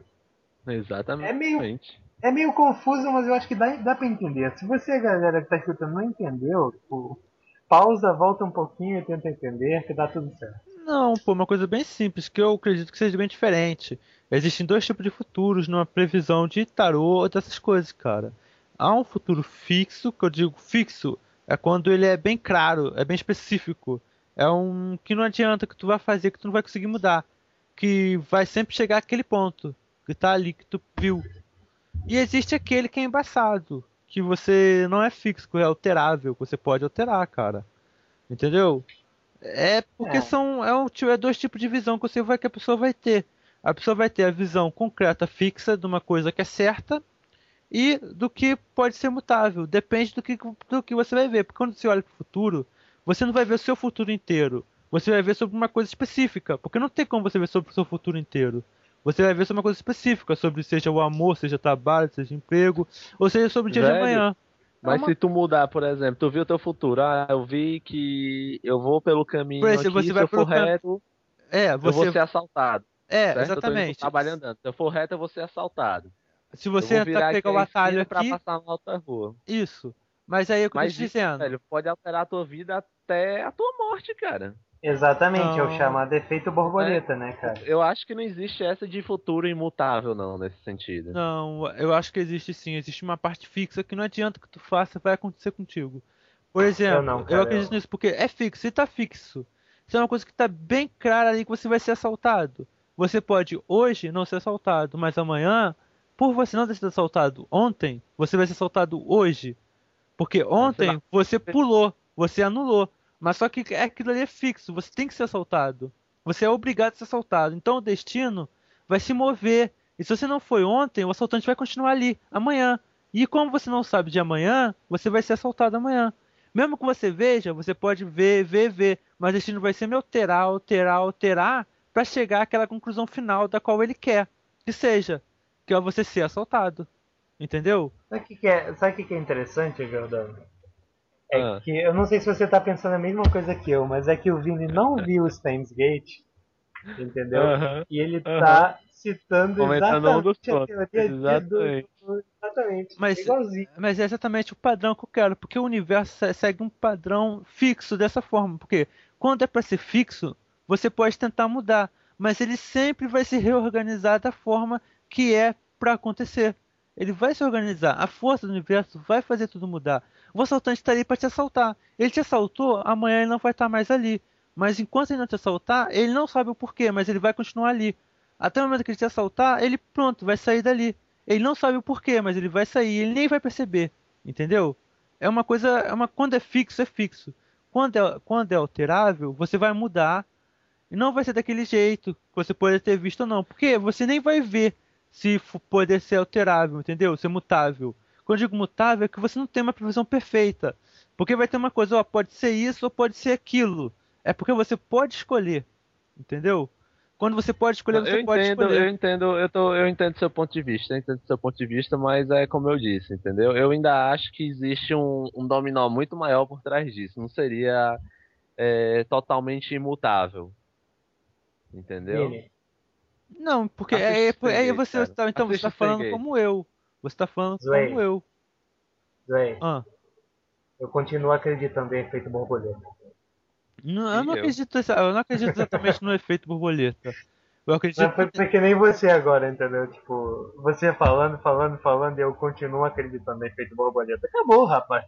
É meio, Exatamente. é meio confuso, mas eu acho que dá, dá para entender. Se você, galera que está escutando, não entendeu, tipo, pausa, volta um pouquinho e tenta entender que dá tudo certo. Não, pô, uma coisa bem simples, que eu acredito que seja bem diferente. Existem dois tipos de futuros numa previsão de tarô dessas coisas, cara. Há um futuro fixo, que eu digo fixo, é quando ele é bem claro, é bem específico. É um que não adianta que tu vai fazer, que tu não vai conseguir mudar. Que vai sempre chegar àquele ponto, que tá ali, que tu viu. E existe aquele que é embaçado, que você não é fixo, que é alterável, que você pode alterar, cara. Entendeu? É porque É, são é, um, ti- é dois tipos de visão que você vai que a pessoa vai ter. A pessoa vai ter a visão concreta, fixa de uma coisa que é certa e do que pode ser mutável. Depende do que, do que você vai ver. Porque quando você olha para o futuro, você não vai ver o seu futuro inteiro. Você vai ver sobre uma coisa específica. Porque não tem como você ver sobre o seu futuro inteiro. Você vai ver sobre uma coisa específica, sobre seja o amor, seja trabalho, seja emprego, ou seja sobre o dia de Velho, amanhã. mas É uma- se tu mudar, por exemplo, tu viu o teu futuro, ah, eu vi que eu vou pelo Por caminho exemplo, aqui, você se vai eu for pelo caminho. reto, É, eu vou você. ser assaltado, É, certo? Eu tô indo pro exatamente. trabalho andando. Se eu for reto, eu vou ser assaltado. Se Eu vou você tá virar aqui pegar o a atalho esquina pra aqui, passar na outra rua. isso. Mas aí é o que eu tô te Mas isso, dizendo. velho, pode alterar a tua vida até a tua morte, cara. Exatamente, é o Não. chamado efeito Não é? borboleta, né, cara? Eu acho que não existe essa de futuro imutável, não, nesse sentido. Não, eu acho que existe sim. Existe uma parte fixa que não adianta que tu faça, vai acontecer contigo. Por Eu não, exemplo, eu cara. acredito Eu... nisso porque é fixo. Se tá fixo, se é uma coisa que tá bem clara ali que você vai ser assaltado. Você pode hoje não ser assaltado, mas amanhã, por você não ter sido assaltado ontem, você vai ser assaltado hoje. Porque É, sei lá. ontem você pulou, você anulou. Mas só que é aquilo ali é fixo, você tem que ser assaltado. Você é obrigado a ser assaltado. Então o destino vai se mover. E se você não foi ontem, o assaltante vai continuar ali amanhã. E como você não sabe de amanhã, você vai ser assaltado amanhã. Mesmo que você veja, você pode ver, ver, ver, mas o destino vai sempre alterar, alterar, alterar para chegar àquela conclusão final da qual ele quer que seja, que é você ser assaltado. Entendeu? Sabe o que, que é, sabe o que, que é interessante, Jordano? É Ah, que eu não sei se você tá pensando a mesma coisa que eu, mas é que o Vini não viu o Steins Gate, entendeu? aham, E ele aham. tá citando Comentando um dos exatamente a pontos. teoria de, do, Exatamente. do- Exatamente, é Mas, igualzinho. mas é exatamente o padrão que eu quero, porque o universo se- segue um padrão fixo dessa forma. Porque quando é para ser fixo, você pode tentar mudar, mas ele sempre vai se reorganizar da forma que é para acontecer. Ele vai se organizar, a força do universo vai fazer tudo mudar. O assaltante está ali para te assaltar. Ele te assaltou, amanhã ele não vai estar mais ali. Mas enquanto ele não te assaltar, ele não sabe o porquê, mas ele vai continuar ali. Até o momento que ele te assaltar, ele pronto, vai sair dali. Ele não sabe o porquê, mas ele vai sair, ele nem vai perceber, entendeu? É uma coisa, é uma quando é fixo, é fixo. Quando é, quando é alterável, você vai mudar e não vai ser daquele jeito que você pode ter visto ou não, porque você nem vai ver se f- poder ser alterável, entendeu? Ser mutável. Quando eu digo mutável, é que você não tem uma previsão perfeita, porque vai ter uma coisa, ó, pode ser isso ou pode ser aquilo. É porque você pode escolher, entendeu? Quando você pode escolher, Não, você eu pode entendo, eu escolher. entendo, eu tô, eu entendo seu ponto de vista, eu entendo seu ponto de vista, mas é como eu disse, entendeu? Eu ainda acho que existe um, um dominó muito maior por trás disso. Não seria é, totalmente imutável, entendeu? Vini, Não, porque Assiste aí, aí Stargate, você cara. está, então você está Assiste falando Stargate. como eu. Você está falando como Zoei, eu. Zoei. Ah, Eu continuo acreditando em efeito borboleta. não, eu E não eu. acredito, exa- eu não acredito exatamente no efeito borboleta. Eu Mas acredito. foi, foi que nem você agora, entendeu? Tipo, você falando, falando, falando, e eu continuo acreditando no efeito borboleta. Acabou, rapaz.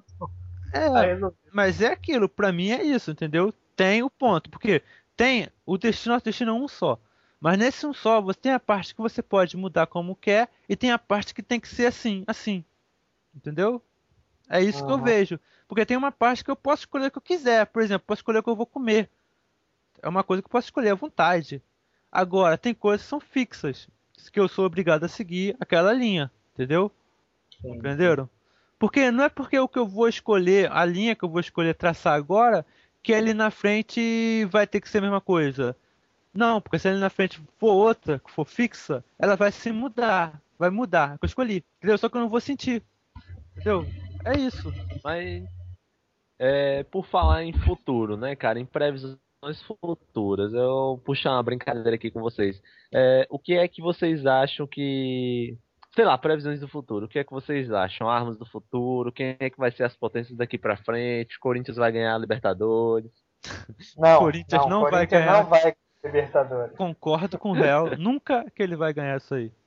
Tá É, resolvido. mas é aquilo, pra mim é isso, entendeu? Tem o ponto, porque tem o destino, nosso destino é um só. Mas nesse um só, você tem a parte que você pode mudar como quer e tem a parte que tem que ser assim, assim, entendeu? É isso que eu Uhum. vejo. Porque tem uma parte que eu posso escolher o que eu quiser. Por exemplo, posso escolher o que eu vou comer. É uma coisa que eu posso escolher à vontade. Agora, tem coisas que são fixas, que eu sou obrigado a seguir aquela linha, entendeu? Sim, sim. Compreenderam? Porque não é porque o que eu vou escolher, a linha que eu vou escolher traçar agora, que ali na frente vai ter que ser a mesma coisa. Não, porque se ali na frente for outra, que for fixa, ela vai se mudar, vai mudar, é o que eu escolhi, entendeu? Só que eu não vou sentir, entendeu? É isso. Mas é, por falar em futuro, né, cara, em previsões futuras, eu vou puxar uma brincadeira aqui com vocês. É, o que é que vocês acham que, sei lá, previsões do futuro? O que é que vocês acham? Armas do futuro? Quem é que vai ser as potências daqui pra frente? Corinthians vai ganhar a Libertadores? Não, Corinthians não, não vai Corinthians ganhar. não vai Libertadores. Concordo com o Real. Nunca que ele vai ganhar isso aí.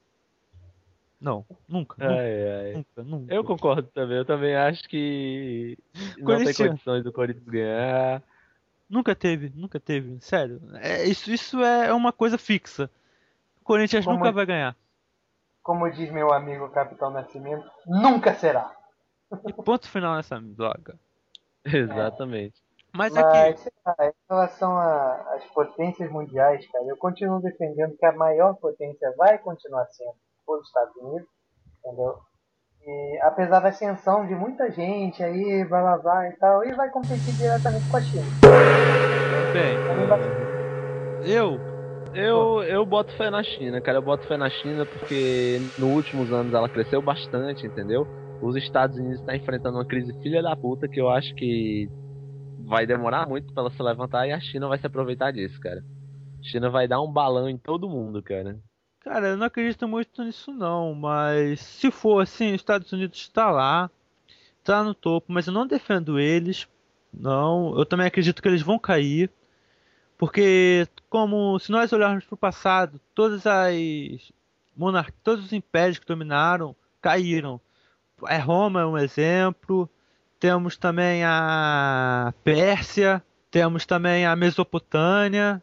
Não, nunca, nunca, Ai, ai. nunca, Eu nunca. concordo também. Eu também acho que não tem Corinthians condições do Corinthians ganhar. nunca teve, nunca teve, sério. É, isso, isso é uma coisa fixa. O Corinthians Como, nunca vai ganhar. como diz meu amigo Capitão Nascimento, nunca será. E ponto final nessa droga. É. Exatamente. Mas aqui, Mas, sei lá, em relação a- às potências mundiais, cara, eu continuo defendendo que a maior potência vai continuar sendo os Estados Unidos, entendeu? E apesar da ascensão de muita gente aí, blá blá blá e tal, e vai competir diretamente com a China. bem, Também vai- ah, eu, pô, Eu, eu boto fé na China, cara. Eu boto fé na China porque nos últimos anos ela cresceu bastante, entendeu? Os Estados Unidos estão enfrentando uma crise filha da puta que eu acho que vai demorar muito pra ela se levantar e a China vai se aproveitar disso, cara. A China vai dar um balão em todo mundo, cara. cara, eu não acredito muito nisso não, mas se for assim, os Estados Unidos está lá, tá no topo, mas eu não defendo eles. Não, eu também acredito que eles vão cair, porque como se nós olharmos para o passado, todas as monar todos os impérios que dominaram caíram. É, Roma é um exemplo. Temos também a Pérsia, temos também a Mesopotâmia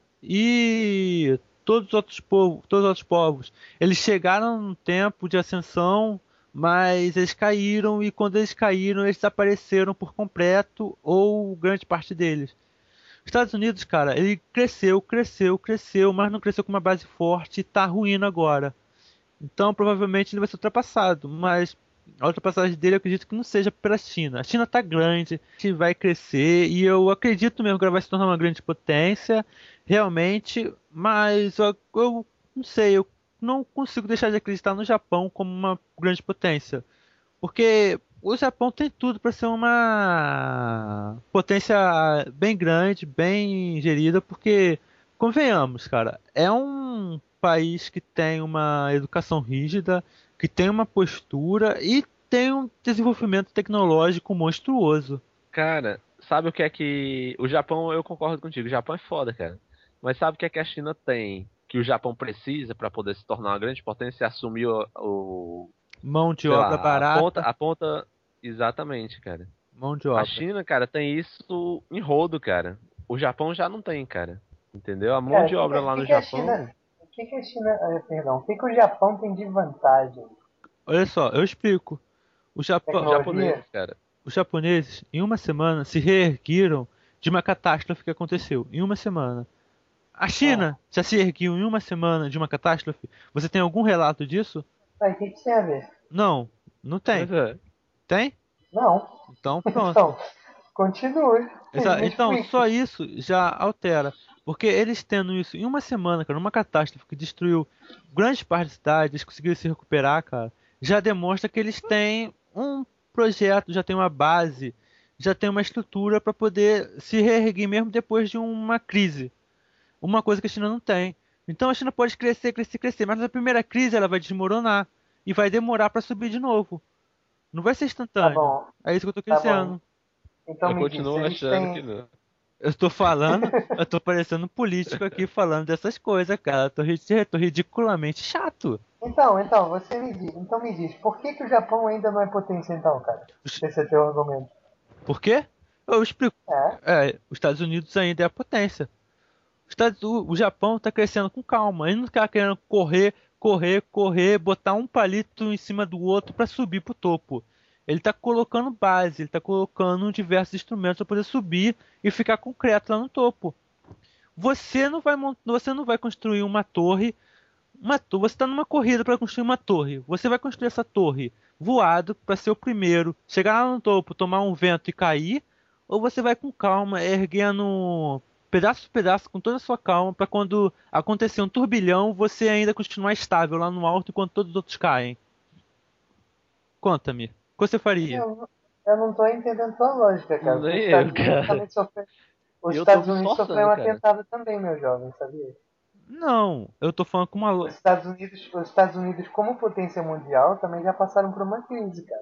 e todos os outros povos, todos os outros povos. Eles chegaram num tempo de ascensão, mas eles caíram e quando eles caíram, eles desapareceram por completo ou grande parte deles. Os Estados Unidos, cara, ele cresceu, cresceu, cresceu, mas não cresceu com uma base forte e tá ruindo agora. Então, provavelmente ele vai ser ultrapassado, mas a ultrapassagem dele eu acredito que não seja pela China. A China está grande, a gente vai crescer e eu acredito mesmo que ela vai se tornar uma grande potência, realmente, mas eu, eu não sei, eu não consigo deixar de acreditar no Japão como uma grande potência, porque o Japão tem tudo para ser uma potência bem grande, bem gerida, porque, convenhamos, cara, é um país que tem uma educação rígida, que tem uma postura e tem um desenvolvimento tecnológico monstruoso. Cara, sabe o que é que. O Japão, eu concordo contigo, o Japão é foda, cara. Mas sabe o que é que a China tem? Que o Japão precisa pra poder se tornar uma grande potência e assumir o, o- Mão de sei obra lá, a ponta, barata, a ponta. Exatamente, cara. mão de A obra. China, cara, tem isso em rodo, cara. O Japão já não tem, cara. Entendeu? A mão Cara, de o que, obra que, lá que no que a China. Japão, O que, que a China. ah, Perdão, o que, que o Japão tem de vantagem? Olha só, eu explico. O os Japão, Tecnologia? japoneses, cara. os japoneses, em uma semana, se reergueram de uma catástrofe que aconteceu. Em uma semana. A Ah, China já se ergueu em uma semana de uma catástrofe? Você tem algum relato disso? mas o que, que tem a ver? Não, não tem. Pois é. Tem? Não. Então pronto. Então, continue. Exa- Me Então explique. só isso já altera. Porque eles tendo isso em uma semana, cara, uma catástrofe que destruiu grande parte da cidade, eles conseguiram se recuperar, cara, já demonstra que eles têm um projeto, já tem uma base, já tem uma estrutura para poder se reerguer mesmo depois de uma crise. Uma coisa que a China não tem. Então a China pode crescer, crescer, crescer, mas na primeira crise ela vai desmoronar e vai demorar para subir de novo. Não vai ser Tá instantâneo. bom, É isso que eu tô tá bom. dizendo. Então Eu me diz, continuo eles achando que têm. não. Eu tô falando, eu tô parecendo um político aqui falando dessas coisas, cara. Eu tô, ri- eu tô ridiculamente chato. Então, então, você me diz, então me diz, por que, que o Japão ainda não é potência então, cara? Esse é teu argumento. Por quê? Eu explico. É? É, os Estados Unidos ainda é a potência. Os Estados- o, o Japão tá crescendo com calma. Ele não tá querendo correr, correr, correr, botar um palito em cima do outro para subir pro topo. Ele tá colocando base, ele tá colocando diversos instrumentos para poder subir e ficar concreto lá no topo. Você não vai, mon- você não vai construir uma torre, uma to- você está numa corrida para construir uma torre. Você vai construir essa torre voado para ser o primeiro, chegar lá no topo, tomar um vento e cair, ou você vai com calma, erguendo pedaço por pedaço, com toda a sua calma, para quando acontecer um turbilhão, você ainda continuar estável lá no alto enquanto todos os outros caem. Conta-me, o que você faria? Eu, eu não tô entendendo tua lógica, cara. Porque os Nem eu, Estados Unidos cara. também sofreram. Os Eu tô Estados me Unidos sofreram esforçando, um cara. atentado também, meu jovem, sabia? Não, eu tô falando com uma. Os lo- Estados Unidos, os Estados Unidos, como potência mundial, também já passaram por uma crise, cara.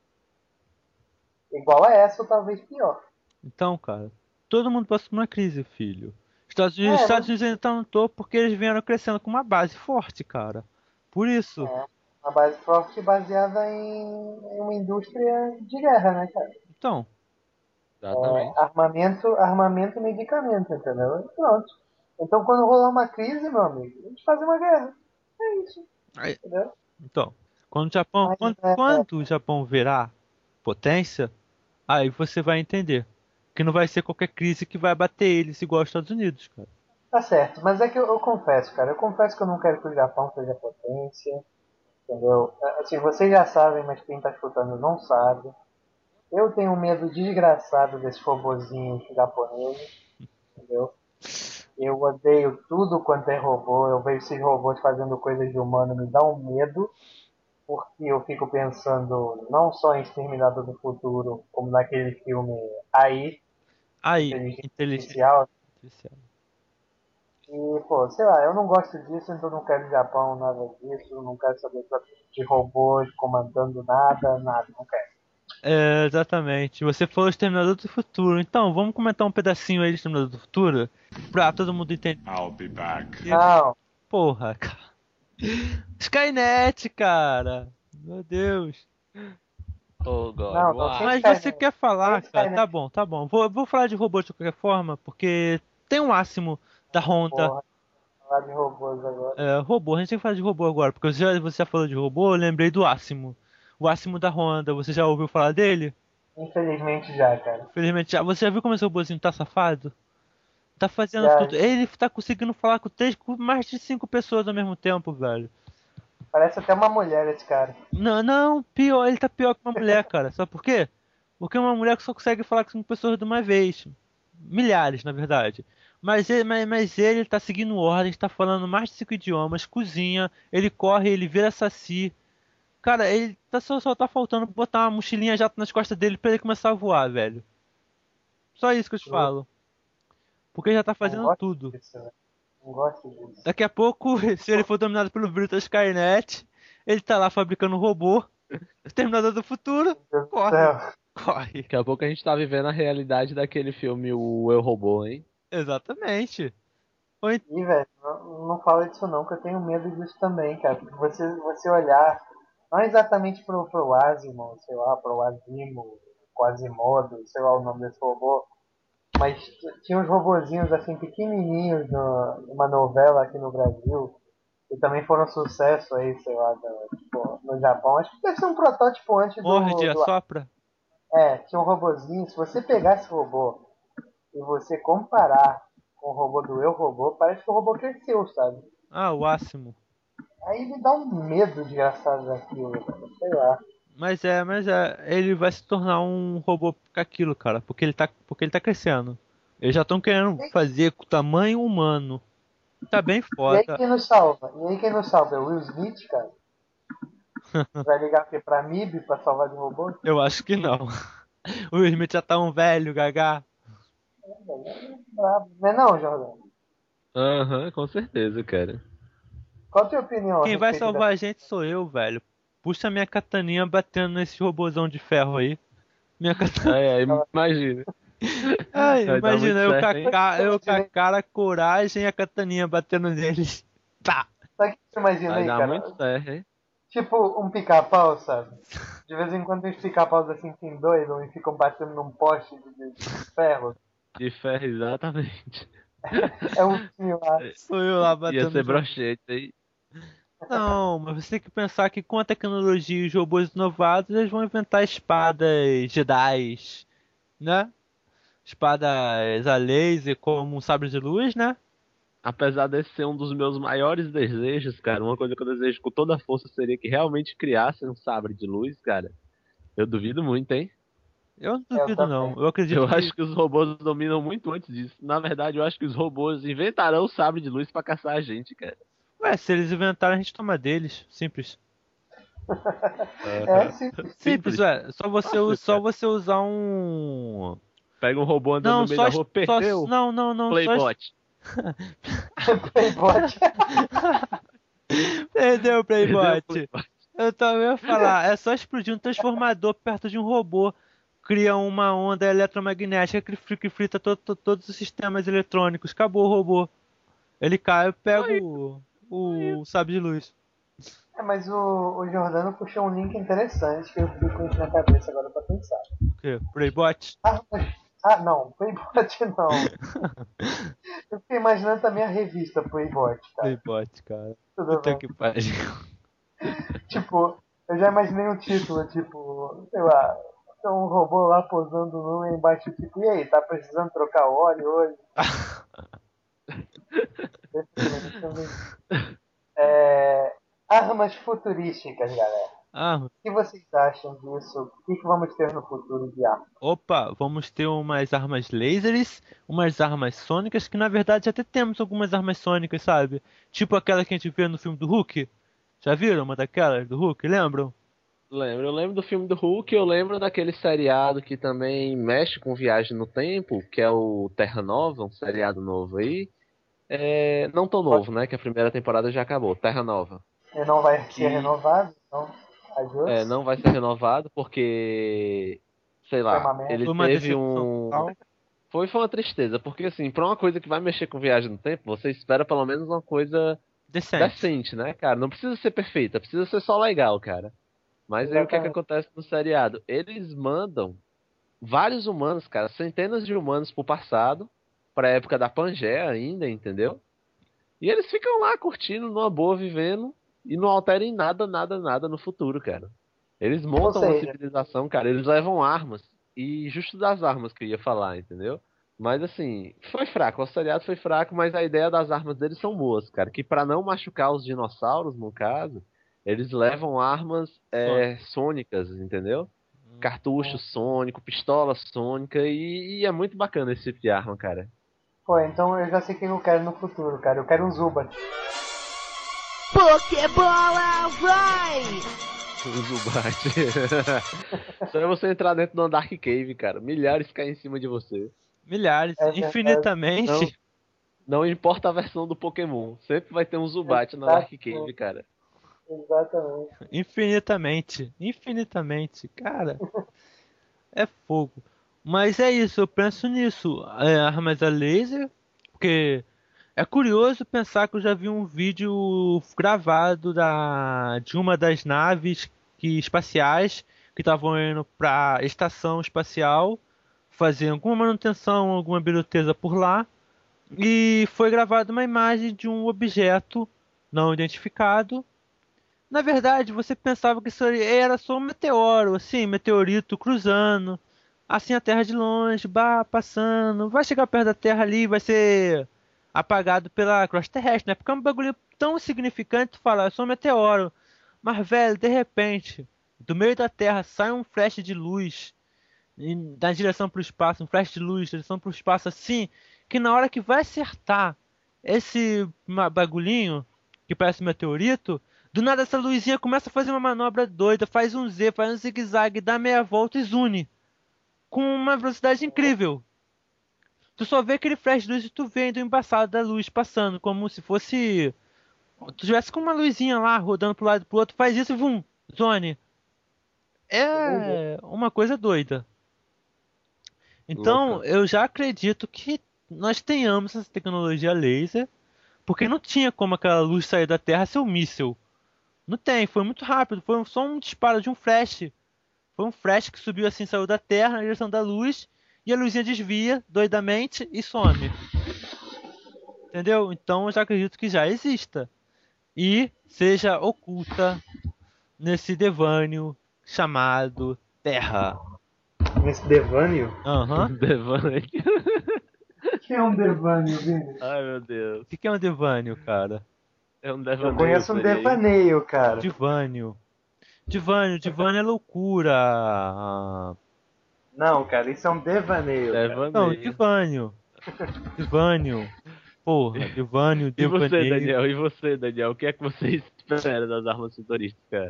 Igual a essa, ou talvez pior. Então, cara, todo mundo passa por uma crise, filho. Estados Unidos, É, Estados mas Unidos ainda estão no topo porque eles vieram crescendo com uma base forte, cara. Por isso. é uma base forte baseada em, em uma indústria de guerra, né, cara? Então, É, Exatamente. armamento, armamento e medicamento, entendeu? E pronto. Então, quando rolar uma crise, meu amigo, a gente faz uma guerra. É isso, aí- entendeu? então, quando o Japão, Mas, quando, é, quando o Japão virar potência, aí você vai entender Porque não vai ser qualquer crise que vai bater eles igual aos Estados Unidos, cara. Tá certo, mas é que eu, eu confesso, cara, eu confesso que eu não quero que o Japão seja potência, entendeu? Assim, vocês já sabem, mas quem tá escutando não sabe. Eu tenho um medo desgraçado desses robozinhos japoneses, entendeu? Eu odeio tudo quanto é robô, eu vejo esses robôs fazendo coisas de humano, me dá um medo, porque eu fico pensando não só em Exterminador do Futuro, como naquele filme Aí, Aí, Inteligência inteligência Artificial. artificial. E, pô, sei lá, eu não gosto disso, então não quero Japão, nada disso, não quero saber de robôs comandando nada, nada, não quero. É, exatamente. Você falou Exterminador do Futuro. Então, vamos comentar um pedacinho aí de Exterminador do Futuro? Pra todo mundo entender. I'll be back. Não, Porra, cara. Skynet, cara. Meu Deus. Oh, God, não, não, why? sem Mas Skynet. você quer falar, Sem cara? Skynet. Tá bom, tá bom. Vou, vou falar de robô de qualquer forma, porque tem um Asimo da Honda. Porra, falar de robôs agora. É, robô, a gente tem que falar de robô agora, porque você já, você já falou de robô, eu lembrei do Asimo. O Asimo da Honda, você já ouviu falar dele? Infelizmente já, cara. Infelizmente já. Você já viu como esse robôzinho tá safado? Tá fazendo Já. tudo. Ele tá conseguindo falar com três, com mais de cinco pessoas ao mesmo tempo, velho. Parece até uma mulher esse cara. Não, não, pior, ele tá pior que uma mulher, cara. Sabe por quê? Porque uma mulher só consegue falar com cinco pessoas de uma vez. Milhares, na verdade. Mas ele, mas, mas ele tá seguindo ordens, tá falando mais de cinco idiomas, cozinha, ele corre, ele vira saci. Cara, ele tá, só, só tá faltando botar uma mochilinha jato nas costas dele pra ele começar a voar, velho. Só isso que eu te falo. Porque ele já tá Não fazendo gosto tudo. disso, velho. Não gosto disso. Daqui a pouco, se ele for dominado pelo vírus da Skynet, ele tá lá fabricando um robô. Exterminador do Futuro, Meu Deus do corre, céu. corre. Daqui a pouco a gente tá vivendo a realidade daquele filme O Eu, Robô, hein? Exatamente. Ou ent- Ih, velho, não, não fala disso não, que eu tenho medo disso também, cara. Porque você, você olhar, não exatamente pro, pro Asimov, sei lá, pro Asimo, Quasimodo, sei lá o nome desse robô, mas t- tinha uns robozinhos assim pequenininhos no, numa novela aqui no Brasil, e também foram sucesso aí, sei lá, da- tipo, no Japão. Acho que deve ser um protótipo antes Morde, do, do... assopra. É, tinha um robozinho, se você pegar esse robô e você comparar com o robô do Eu Robô, parece que o robô cresceu, sabe? Ah, o Asimo. Aí me dá um medo desgraçado daquilo, velho. Sei lá. Mas é, mas é, ele vai se tornar um robô com aquilo, cara, porque ele tá, porque ele tá crescendo. Eles já estão querendo fazer com tamanho humano. Tá bem E aí foda. quem nos salva? E aí quem nos salva? É o Will Smith, cara? Vai ligar o quê? Pra M I B pra salvar de robô? Eu acho que não. O Will Smith já tá um velho, gaga. Brabo. Não é não, Jordão? Aham, com certeza, cara. Qual a tua opinião? a Quem vai respeito salvar a gente sou eu, velho. Puxa minha kataninha batendo nesse robôzão de ferro aí. Minha katana. É, é, imagina. Ai, Vai dar imagina, eu muito com, a certo, hein? ca- eu com a cara, coragem e a kataninha batendo neles. Tá. Sabe o que você imagina Vai aí, dar cara? muito certo, hein? Tipo um pica-pau, sabe? De vez em quando tem uns pica-paus assim que endoidam e ficam batendo num poste de, de ferro. De ferro, exatamente. É um filme lá. Sou eu lá Ia batendo. ser no- broxete, hein? Não, mas você tem que pensar que com a tecnologia e os robôs inovados, eles vão inventar espadas Jedi, né? Espadas a laser como um sabre de luz, né? Apesar desse ser um dos meus maiores desejos, cara, uma coisa que eu desejo com toda a força seria que realmente criassem um sabre de luz, cara. Eu duvido muito, hein? Eu não Eu duvido não. também. Eu acredito Eu que acho que os robôs dominam muito antes disso. Na verdade, eu acho que os robôs inventarão o sabre de luz pra caçar a gente, cara. Ué, se eles inventarem, a gente toma deles. Simples. É sim. Simples, ué. Só você, Simples, só cara. você usar um. Pega um robô andando Não, no meio só. da rua, só perdeu, não, não, não. Só, Playbot. Playbot. perdeu o Perdeu Playbot. o Playbot. Eu também ia falar. É só explodir um transformador perto de um robô. Cria uma onda eletromagnética que fri- que frita to- to- todos os sistemas eletrônicos. Acabou o robô. Ele cai, eu pego o, o sabre de luz. É, mas o, o Jordano puxou um link interessante que eu fico com isso na cabeça agora pra pensar. O quê? Playbot? Ah, mas- ah não, Playbot não. Eu fiquei imaginando também a revista Playbot, cara. Playbot, cara. Tudo Puta bem. que pariu. Tipo, eu já imaginei um título, tipo, sei lá, Então um robô lá posando nu embaixo, tipo, e aí, tá precisando trocar óleo hoje? É, armas futurísticas, galera. Ah, O que vocês acham disso? O que, que vamos ter no futuro de armas? opa, vamos ter umas armas lasers, umas armas sônicas, que na verdade até temos algumas armas sônicas, sabe? Tipo aquela que a gente vê no filme do Hulk. Já viram uma daquelas do Hulk, lembram? Lembro, eu lembro do filme do Hulk, eu lembro daquele seriado que também mexe com viagem no tempo, que é o Terra Nova, um seriado novo aí. É, não tão novo, né? Que a primeira temporada já acabou, Terra Nova. Ele não vai ser Que renovado, então é, adiós. não vai ser renovado porque, sei Foi lá, uma merda. ele Foi uma teve decepção um. total. Foi, foi uma tristeza, porque assim, pra uma coisa que vai mexer com viagem no tempo, você espera pelo menos uma coisa Decente. decente, né, cara? Não precisa ser perfeita, precisa ser só legal, cara. Mas aí o que é que Exatamente. acontece no seriado? Eles mandam vários humanos, cara, centenas de humanos pro passado, pra época da Pangeia ainda, entendeu? E eles ficam lá curtindo, numa boa, vivendo, e não alteram em nada, nada, nada no futuro, cara. Eles Ou montam uma seja, civilização, cara, eles levam armas. E justo das armas que eu ia falar, entendeu? Mas assim, foi fraco, o seriado foi fraco, mas a ideia das armas deles são boas, cara. Que pra não machucar os dinossauros, no caso, eles levam armas Sônica. é, sônicas, entendeu? Hum. Cartucho sônico, pistola sônica, e, e é muito bacana esse tipo de arma, cara. pô, então eu já sei o que eu quero no futuro, cara. Eu quero um Zubat. Pokébola vai! O Zubat. Só é você entrar dentro de uma Dark Cave, cara. Milhares caem em cima de você. Milhares, É verdade. Não, infinitamente. não importa a versão do Pokémon. Sempre vai ter um Zubat na Dark Cave, Exatamente. cara. Exatamente. Infinitamente. Infinitamente. Cara, é fogo. Mas é isso, eu penso nisso. É, armas a laser, porque é curioso pensar que eu já vi um vídeo gravado da, de uma das naves que, espaciais que estavam indo para a estação espacial fazer alguma manutenção, alguma beleza por lá. E foi gravada uma imagem de um objeto não identificado. Na verdade, você pensava que isso era só um meteoro, assim, meteorito cruzando, assim a Terra de longe, bah, passando, vai chegar perto da Terra ali, vai ser apagado pela crosta terrestre, né? Porque é um bagulho tão insignificante tu falar, é só um meteoro. Mas, velho, de repente, do meio da Terra sai um flash de luz em- na direção para o espaço, um flash de luz, direção para o espaço assim, que na hora que vai acertar esse ma- bagulhinho, que parece um meteorito, do nada essa luzinha começa a fazer uma manobra doida, faz um Z, faz um zigue-zague, dá meia volta e zune, com uma velocidade incrível. Tu só vê aquele flash de luz e tu vê ainda o embaçado da luz passando, como se fosse. Tu tivesse com uma luzinha lá rodando pro lado e pro outro, faz isso e vum, zone. Doideira. É uma coisa doida. Então, Louca. eu já acredito que nós tenhamos essa tecnologia laser, porque não tinha como aquela luz sair da Terra ser um míssil. Não tem, foi muito rápido, foi só um disparo de um flash. Foi um flash que subiu assim, saiu da Terra na direção da luz, e a luzinha desvia doidamente e some. Entendeu? Então, eu já acredito que já exista. E seja oculta nesse devânio chamado Terra. Nesse Devânio? Aham. Devante. O que é um Devânio, Vini? Ai, meu Deus. O que que é um devânio, cara? É um Eu devaneio conheço isso um aí. devaneio, cara. Divânio. Divânio, Divânio é loucura. Ah, Não, cara, isso é um devaneio, cara. não, Devaneio. Divânio. Divânio. Porra, Divânio, E você, Devaneio. Daniel? E você, Daniel? O que é que você espera das armas futuristas, cara?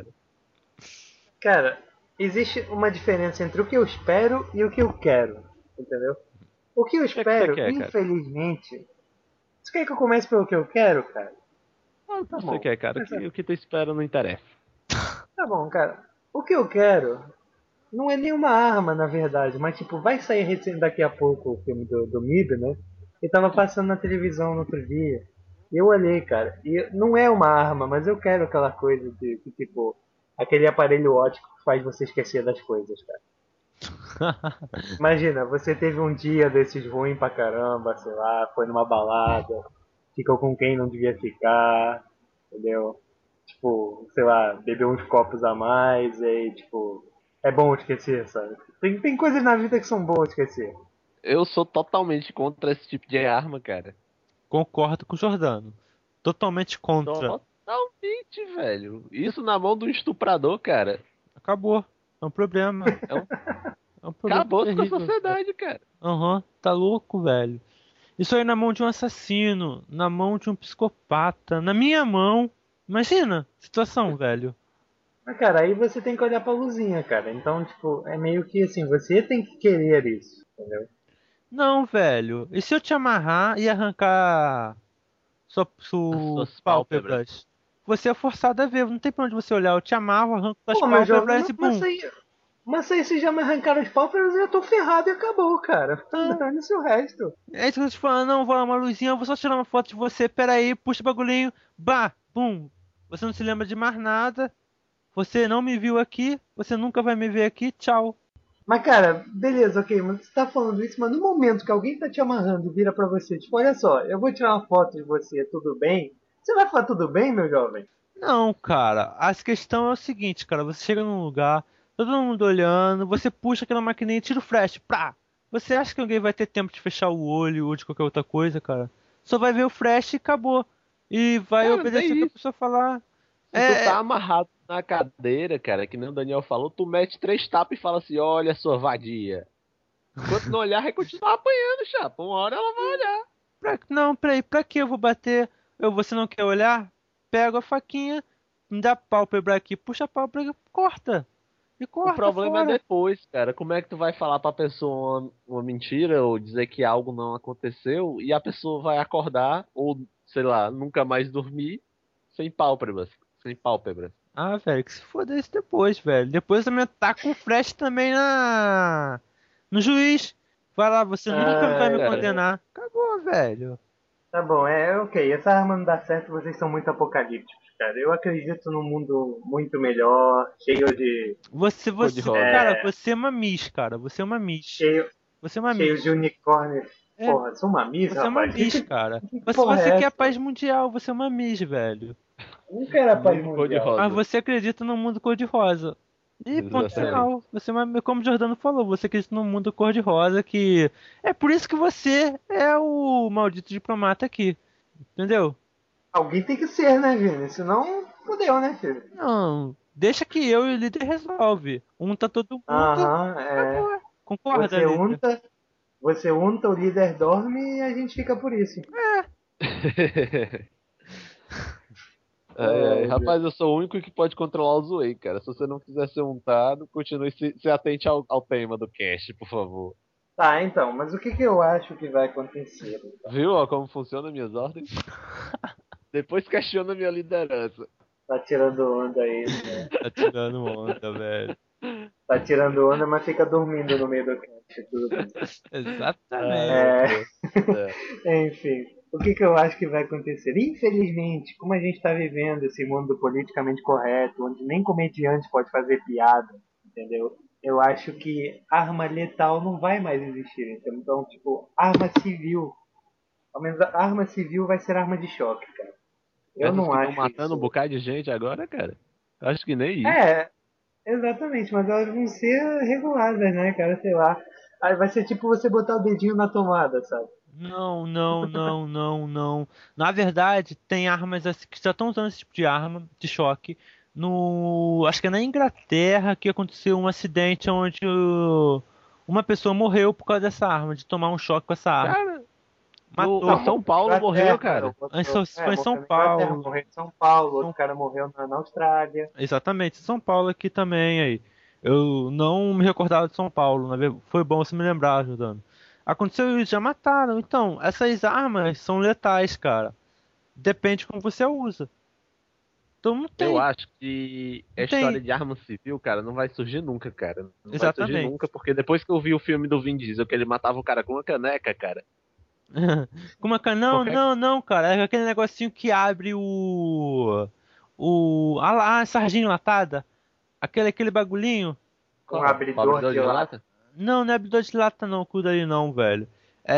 Cara, existe uma diferença entre o que eu espero e o que eu quero, entendeu? O que eu O que é que você espero, quer, cara? infelizmente. Você quer que eu comece pelo que eu quero, cara? O que Tá você bom. quer, cara? O que, o que tu espera não interessa. Tá bom, cara. O que eu quero não é nenhuma arma, na verdade, mas tipo, vai sair recém daqui a pouco o filme do, do M I B, né? E tava passando na televisão no outro dia. E eu olhei, cara, e não é uma arma, mas eu quero aquela coisa de, de tipo, aquele aparelho ótico que faz você esquecer das coisas, cara. Imagina, você teve um dia desses ruim pra caramba, sei lá, foi numa balada, ficou com quem não devia ficar, entendeu? Tipo, sei lá, bebeu uns copos a mais, e aí, tipo, é bom esquecer, sabe? Tem, tem coisas na vida que são boas esquecer. Eu sou totalmente contra esse tipo de arma, cara. Concordo com o Jordano. Totalmente contra. Totalmente, velho. Isso na mão do estuprador, cara. Acabou. É um problema. É um... É um problema Acabou com a terrível. sociedade, cara. Aham, tá louco, velho. Isso aí na mão de um assassino, na mão de um psicopata, na minha mão. Imagina, situação, velho. Mas, cara, aí você tem que olhar pra luzinha, cara. Então, tipo, é meio que assim, você tem que querer isso, entendeu? Não, velho. E se eu te amarrar e arrancar sua, As sua suas pálpebras. pálpebras? Você é forçado a ver, não tem pra onde você olhar. Eu te amarro, arranco suas Pô, meu jovem, pálpebras mas, e mas pum. aí, mas aí se já me arrancaram as pálpebras, eu já tô ferrado e acabou, cara. Ah. Dane-se o resto. É isso que eu tô te falando, não, vou lá uma luzinha, eu vou só tirar uma foto de você, pera aí, puxa o bagulhinho, bah, pum. Você não se lembra de mais nada, você não me viu aqui, você nunca vai me ver aqui, tchau. Mas, cara, beleza, ok, mas você tá falando isso, mas no momento que alguém tá te amarrando e vira pra você, tipo, olha só, eu vou tirar uma foto de você, tudo bem? Você vai falar tudo bem, meu jovem? Não, cara, a questão é o seguinte, cara, você chega num lugar, todo mundo olhando, você puxa aquela maquininha e tira o flash, pá. Você acha que alguém vai ter tempo de fechar o olho ou de qualquer outra coisa, cara? Só vai ver o flash e acabou. E vai Cara, não obedecer tem o que a isso. pessoa falar. Se tu É, tá amarrado na cadeira, cara, que nem o Daniel falou, tu mete três tapas e fala assim, olha, sua vadia. Enquanto não olhar, vai continuar apanhando, chapa. Uma hora ela vai olhar. pra, não, peraí, pra que eu vou bater? Eu, você não quer olhar? Pego a faquinha, me dá pálpebra aqui, puxa a pálpebra e corta. E O corta problema é fora. depois, cara. Como é que tu vai falar pra pessoa uma, uma mentira ou dizer que algo não aconteceu e a pessoa vai acordar ou, sei lá, nunca mais dormir sem pálpebras. Sem pálpebras. Ah, velho, que se foda isso depois, velho. Depois também tá com flash também na... no juiz. Vai lá, você nunca vai Ah, me Cara, condenar. Acabou, velho. tá bom, é ok, essa arma não dá certo, vocês são muito apocalípticos, cara. Eu acredito num mundo muito melhor, cheio de. Você, cor de você, rosa. cara, você é uma miss, cara. Você é uma miss. cheio, Você é uma cheio de miss. unicórnios. É, Porra, sou uma miss, você é uma rapaz? miss, cara. Que Você, porra você é quer a essa? paz mundial, você é uma miss, velho. Não quero a paz Mundo cor de mundial. rosa. Mas você acredita no mundo cor-de-rosa. E ponto Exatamente. final. Você, é uma- como o Jordano falou, você acredita no mundo cor-de-rosa que... É por isso que você é o maldito diplomata aqui. Entendeu? Alguém tem que ser, né, Vini? Senão, fodeu, né, filho? Não, deixa que eu e o líder resolve. Unta todo mundo, Aham, é. acabou. Concorda, Você líder? unta, você unta, o líder dorme e a gente fica por isso. Ai, ai. Ai, Rapaz, eu sou o único que pode controlar o Zoei, cara. Se você não quiser ser untado, continue se, se atente ao, ao tema do cast, por favor. Tá, então, mas o que, que eu acho que vai acontecer? Viu ó, como funcionam minhas ordens? Depois questiona minha liderança. Tá tirando onda aí, né? Tá tirando onda, velho. Tá tirando onda, mas fica dormindo no meio do cast, tudo bem. Exatamente. É. É. Enfim, o que, que eu acho que vai acontecer? Infelizmente, como a gente está vivendo esse mundo politicamente correto, onde nem comediante pode fazer piada, entendeu? Eu acho que arma letal não vai mais existir. Entendeu? Então, tipo, arma civil. Ao menos a arma civil vai ser arma de choque, cara. Eu Essas não que estão acho matando um isso. bocado de gente agora, cara. Acho que nem isso. É, exatamente, mas elas vão ser reguladas, né, cara? Sei lá. Aí vai ser tipo você botar o dedinho na tomada, sabe? Não, não, não, não, não. Na verdade, tem armas assim, que já estão usando esse tipo de arma de choque. No, acho que é na Inglaterra que aconteceu um acidente onde o- uma pessoa morreu por causa dessa arma, de tomar um choque com essa arma. Cara, Matou. no, São Paulo Inglaterra, morreu, cara. outro- Isso é, foi em São morreu na Inglaterra, Paulo. morreu em São Paulo, São- outro cara morreu na, na Austrália. Exatamente, São Paulo aqui também aí. Eu não me recordava de São Paulo, na ver- foi bom você me lembrar, Jordano. Aconteceu isso, já mataram. Então, essas armas são letais, cara. Depende de como você a usa. Então não tem. Eu acho que a Não tem. história de arma civil, cara, não vai surgir nunca, cara. Não vai surgir Exatamente. nunca, porque depois que eu vi o filme do Vin Diesel, que ele matava o cara com uma caneca, cara. Como é que... Não, Qualquer- não, não, cara. É aquele negocinho que abre o. O. Ah lá, a sardinha enlatada. Aquele, aquele bagulhinho. Um abridor de lata. Não, não é abridor de lata não, cuida aí não, velho.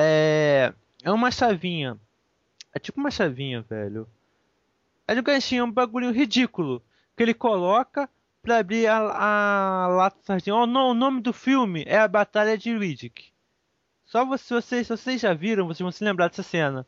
É. É uma chavinha. É tipo uma chavinha, velho. É de um ganchinho, é um bagulhinho ridículo. Que ele coloca, pra abrir a, a lata de sardinha. Oh, não, o nome do filme é A Batalha de Riddick. Só você, vocês, se vocês já viram, vocês vão se lembrar dessa cena.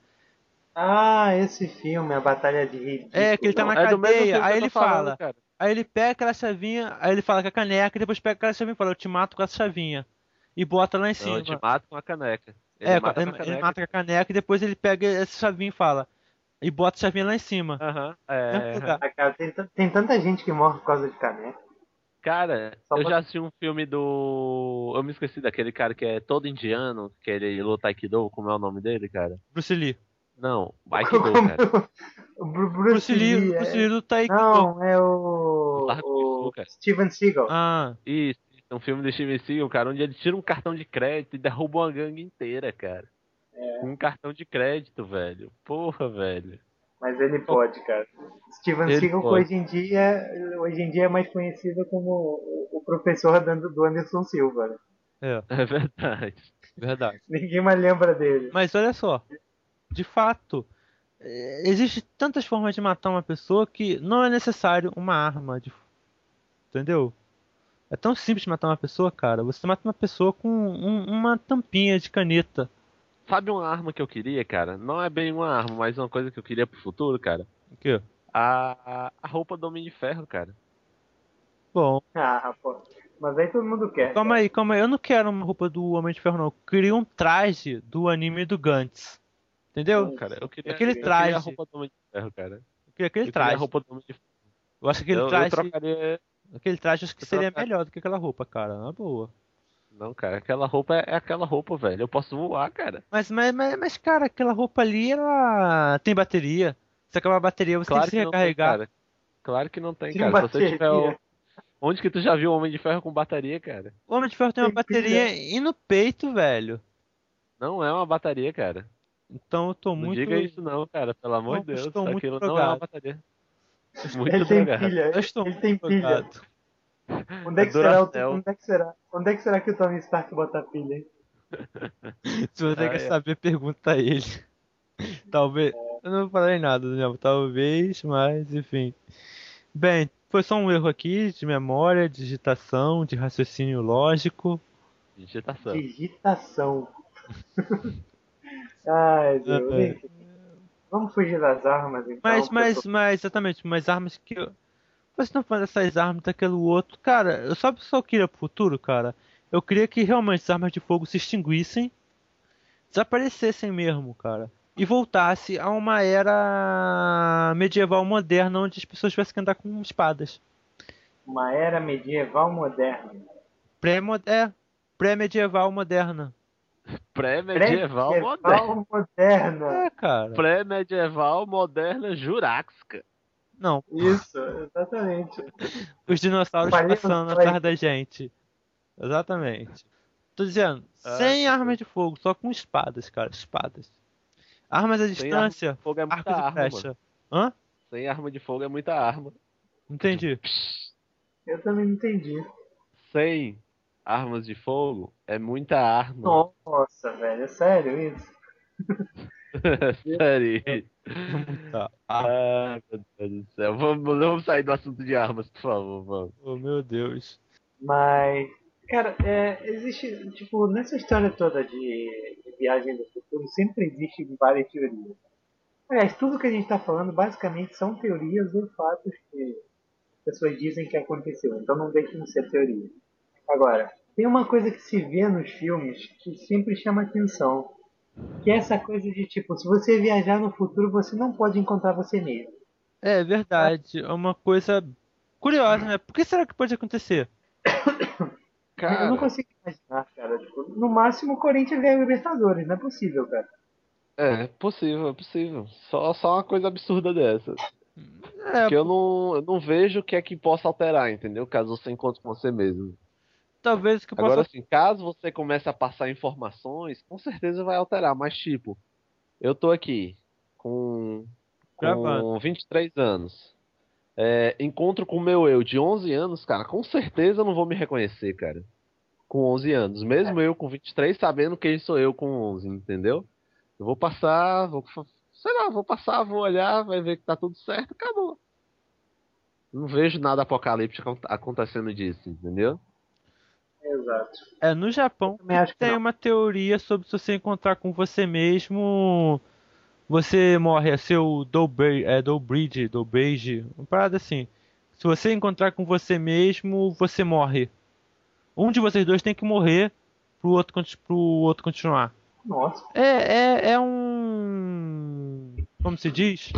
Ah, esse filme, A Batalha de É, que ele tá Ridículo. na É do mesmo cadeia, filme que aí eu ele tô falando, fala. cara. Aí ele pega aquela chavinha, aí ele fala com a caneca, e depois pega aquela chavinha e fala, eu te mato com essa chavinha. E bota lá em Não, eu te cima. mato com a caneca. Ele É, mata ele, com a ele caneca. mata com a caneca e depois ele pega essa chavinha e fala. E bota a chavinha lá em cima. Aham, Mesmo é. lugar. Aham. Ah, cara, tem, t- tem tanta gente que morre por causa de caneca. Cara, Só eu pra... já assisti um filme do. Eu me esqueci daquele cara que é todo indiano, que ele luta Aikido, como é o nome dele, cara? Bruce Lee. Não, Aikido, Como... cara. O Bru- Bruce Bruce Lee, Lee Bruce Lee é... luta Aikido. Não, é Lutava o... Kung Fu, o cara. Steven Seagal. Ah, Isso, isso, é um filme do Steven Seagal, cara, onde ele tira um cartão de crédito e derruba uma gangue inteira, cara. Com um cartão de crédito, velho. Porra, velho. Mas ele pode, cara. Steven Ele Seagal, que pode. hoje em dia, hoje em dia é mais conhecido como o o professor do do Anderson Silva. Né? é, É verdade. verdade. Ninguém mais lembra dele. Mas olha só, de fato, é, existe tantas formas de matar uma pessoa que não é necessário uma arma, de... entendeu? É tão simples matar uma pessoa, cara. Você mata uma pessoa com um- uma tampinha de caneta. Sabe uma arma que eu queria, cara? Não é bem uma arma, mas uma coisa que eu queria pro futuro, cara. O quê? A, a roupa do Homem de Ferro, cara. Bom, Ah, pô. Mas aí todo mundo quer. calma aí, calma aí. Eu não quero uma roupa do Homem de Ferro, não. Eu queria um traje do anime do Gantz. Entendeu? Não, cara, eu queria, Aquele eu queria traje. a roupa do Homem de Ferro, cara. Eu queria aquele Eu queria a traje. roupa do Homem de Ferro. Eu acho que aquele Eu, eu traje. trocaria. Aquele traje acho que Eu seria trocar- melhor do que aquela roupa, cara. Na boa. Não, cara, aquela roupa é, é aquela roupa, velho. Eu posso voar, cara. Mas, mas, mas, mas, cara, aquela roupa ali, ela tem bateria. Se acabar a bateria, você Claro tem que que se não tem, recarregar. cara. Claro que não tem, Tem cara. Se você tiver o... bateria. Onde que tu já viu o Homem de Ferro com bateria, cara? O Homem de Ferro tem uma Tem bateria e no peito, velho. Não é uma bateria, cara. Então eu tô Não muito. diga isso não, cara. Pelo amor de Eu Deus. estou muito Aquilo não é uma drogado. bateria. Muito Ele tem drogado. pilha. Eu estou Ele muito tem pilha. drogado. Onde é, É que será o... Duracell. Onde é que será? Onde é que será que o Tony Stark bota pilha, hein? Se você Ah, quer é. saber, pergunta a ele. Talvez. Eu não falei nada, Daniel. Talvez, mas enfim. Bem, foi só um erro aqui de memória, de digitação, de raciocínio lógico. Digitação. Digitação. Ai, Deus. É. Enfim. Vamos fugir das armas, então. Mas, porque eu mas, tô- mas, exatamente, mas armas que. eu- Vocês estão falando dessas armas, daquele outro. Cara, eu só, só queria pro futuro, cara. Eu queria que realmente as armas de fogo se extinguissem, desaparecessem mesmo, cara. E voltasse a uma era medieval moderna onde as pessoas tivessem que andar com espadas. Uma era medieval moderna. Pré é, pré-medieval moderna. Pré-medieval moderna. Medieval moderna. É, cara. Pré-medieval moderna jurássica. Não, Isso, exatamente. os dinossauros Falei, passando falei. atrás da gente. Exatamente. Tô dizendo, Ah, sem meu armas de fogo, só com espadas, cara, espadas. Armas à Sem distância, arma de fogo é muita arco de arma, flecha. mano. Hã? Sem arma de fogo é muita arma. Entendi. Eu também não entendi. Sem armas de fogo é muita arma. Nossa, velho, é sério isso? Sério. Tá. Ah, Ah, meu Deus do céu. Vamos, vamos sair do assunto de armas, por favor, vamos. oh, meu Deus. Mas, cara, é, existe, tipo, nessa história toda de, de viagem do futuro, sempre existe várias teorias. Aliás, tudo que a gente está falando basicamente são teorias ou fatos que pessoas dizem que aconteceu, então não deixam de ser teoria. Agora, tem uma coisa que se vê nos filmes que sempre chama atenção, que é essa coisa de tipo, se você viajar no futuro, você não pode encontrar você mesmo. É verdade, é uma coisa curiosa, né? Por que será que pode acontecer? Eu não consigo imaginar, cara. Tipo, no máximo o Corinthians ganha o Libertadores, não é possível, cara. É, possível, é possível. Só, só uma coisa absurda dessa. É, Que eu não, eu não vejo o que é que possa alterar, entendeu? Caso você encontre com você mesmo. talvez que eu Agora, possa. assim, caso você comece a passar informações, com certeza vai alterar. Mas, tipo, eu tô aqui com, Gravando. com vinte e três anos. É, encontro com o meu eu de onze anos, cara, com certeza eu não vou me reconhecer, cara. Com onze anos. Mesmo eu com vinte e três sabendo quem sou eu com onze, entendeu? Eu vou passar, vou, fa- sei lá, vou passar, vou olhar, vai ver que tá tudo certo, acabou. Não vejo nada apocalíptico acon- acontecendo disso, entendeu? Exato. É, no Japão Também acho que tem não. uma teoria sobre se você encontrar com você mesmo, você morre. É seu Dolbridge, é Dolbridge, Dolbridge, uma parada assim. Se você encontrar com você mesmo, você morre. Um de vocês dois tem que morrer pro outro, conti- pro outro continuar. Nossa. É, é, é um. Como se diz?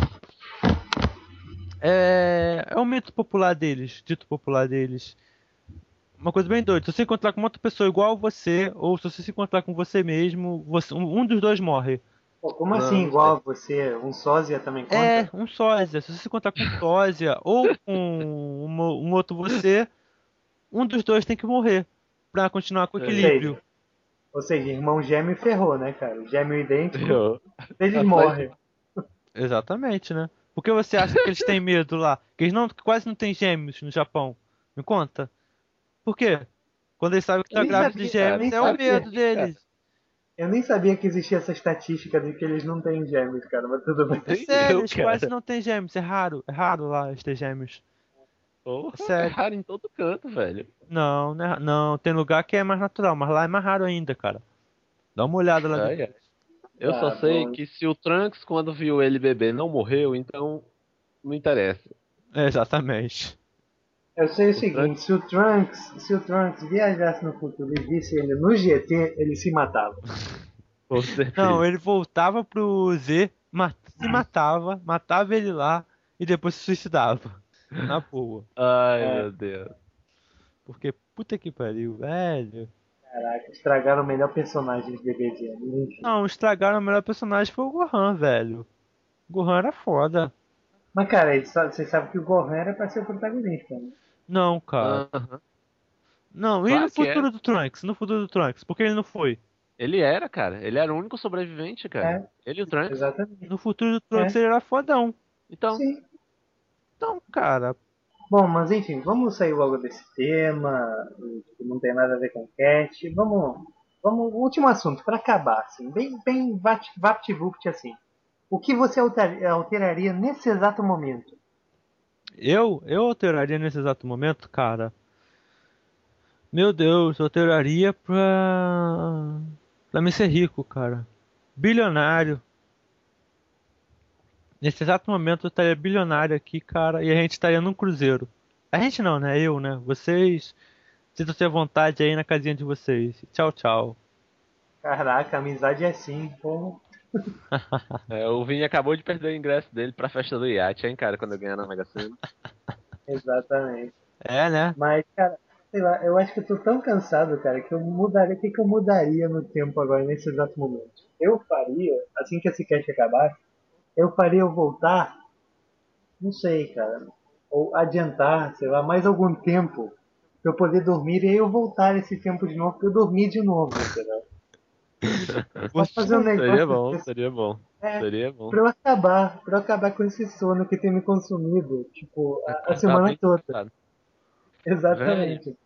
É, é um mito popular deles, dito popular deles. Uma coisa bem doida. Se você encontrar com uma outra pessoa igual a você, ou se você se encontrar com você mesmo, você- um, um dos dois morre. Pô, como Não, assim, não igual sei. a você? Um sósia também É, conta? um sósia. Se você se encontrar com um sósia ou com uma- um outro você, um dos dois tem que morrer pra continuar com o Ou Sei. equilíbrio. seja, ou seja, irmão gêmeo ferrou, né, cara? Gêmeo idêntico, Eu- eles Tá só isso. morrem. Exatamente, né? Por que você acha que eles têm medo lá? Que eles não, que quase não têm gêmeos no Japão? Me conta. Por quê? Quando eles sabem que Eu tá nem grávido de sabia, eu gêmeos, nem é o Claro que medo sabia. sim, cara. deles. Eu nem sabia que existia essa estatística de que eles não têm gêmeos, cara, mas tudo bem. É Nem sério, eu, eles quase cara. não têm gêmeos. É raro, é raro lá eles ter gêmeos. É Porra, é sério. raro em todo canto, velho. Não, né? Não, tem lugar que é mais natural, mas lá é mais raro ainda, cara. Dá uma olhada lá Ai, depois. ai. Eu só Tá sei bom. que se o Trunks, quando viu ele bebê, não morreu, então não interessa. É, exatamente. Eu sei o O Trunks, seguinte, se o Trunks, se o Trunks viajasse no futuro e visse ele no G T, ele se matava. com Não, certeza. ele voltava pro Z, ma- se matava, matava ele lá e depois se suicidava. Na boa. Ai, É, meu Deus. Porque puta que pariu, velho. caraca, estragaram o melhor personagem de D B Z. Enfim. Não, estragaram o melhor personagem foi o Gohan, velho. O Gohan era foda. Mas, cara, ele sa- você sabe que o Gohan era pra ser o protagonista, né? Não, cara. Aham. Não, e no Claro que era. futuro do Trunks? No futuro do Trunks, por que ele não foi? Ele era, cara. Ele era o único sobrevivente, cara. É, Ele e o Trunks. exatamente. No futuro do Trunks É, ele era fodão. Então, sim. Então, cara, Bom, mas enfim, vamos sair logo desse tema, que não tem nada a ver com o cast. Vamos, vamos, último assunto, para acabar, assim, bem, bem vapt-vupt assim. O que você alter- alteraria nesse exato momento? eu, eu alteraria nesse exato momento, cara. Meu Deus, eu alteraria pra. pra me ser rico, cara. Bilionário. Nesse exato momento eu estaria bilionário aqui, cara, e a gente estaria num cruzeiro. A gente não, né? Eu, né? Vocês. Sintam-se à vontade aí na casinha de vocês. Tchau, tchau. Caraca, a amizade é assim, pô. é, o Vini acabou de perder o ingresso dele pra festa do iate, hein, cara, quando eu ganhar na Mega Sena. Exatamente. É, né? Mas, cara, sei lá, eu acho que eu tô tão cansado, cara, que eu mudaria. O que, que eu mudaria no tempo agora, nesse exato momento? Eu faria, assim que esse cast acabasse, eu faria eu voltar, não sei, cara, ou adiantar, sei lá, mais algum tempo pra eu poder dormir e aí eu voltar esse tempo de novo pra eu dormir de novo, entendeu? Só fazer um Você. Seria negócio bom, desse, seria bom. é, Seria bom. pra eu acabar, pra eu acabar com esse sono que tem me consumido, tipo, a, a Acordar semana bem toda. cansado. Velho, Exatamente.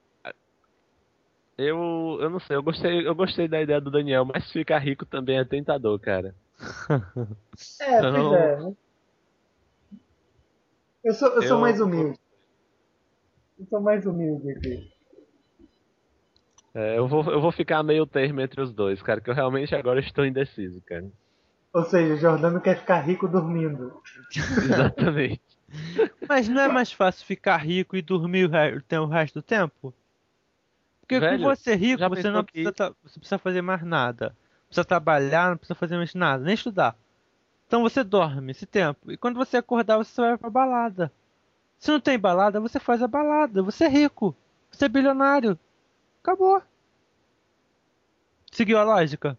eu, eu não sei, eu gostei, eu gostei da ideia do Daniel, mas ficar rico também é tentador, cara. É, pois Então, é. Eu sou, eu sou mais eu, humilde. Eu sou mais humilde aqui. é, eu vou, eu vou ficar meio termo entre os dois, cara, que eu realmente agora estou indeciso, cara. Ou seja, o Jordano quer ficar rico dormindo. Exatamente. Mas não é mais fácil ficar rico e dormir o, re... tem o resto do tempo? Porque com Velho, você rico, já você pensou não precisa, que. tra- você precisa fazer mais nada. Não precisa trabalhar, não precisa fazer mais nada, nem estudar. Então você dorme esse tempo. E quando você acordar, você vai pra balada. Se não tem balada, você faz a balada. Você é rico. Você é bilionário. Acabou. Seguiu a lógica?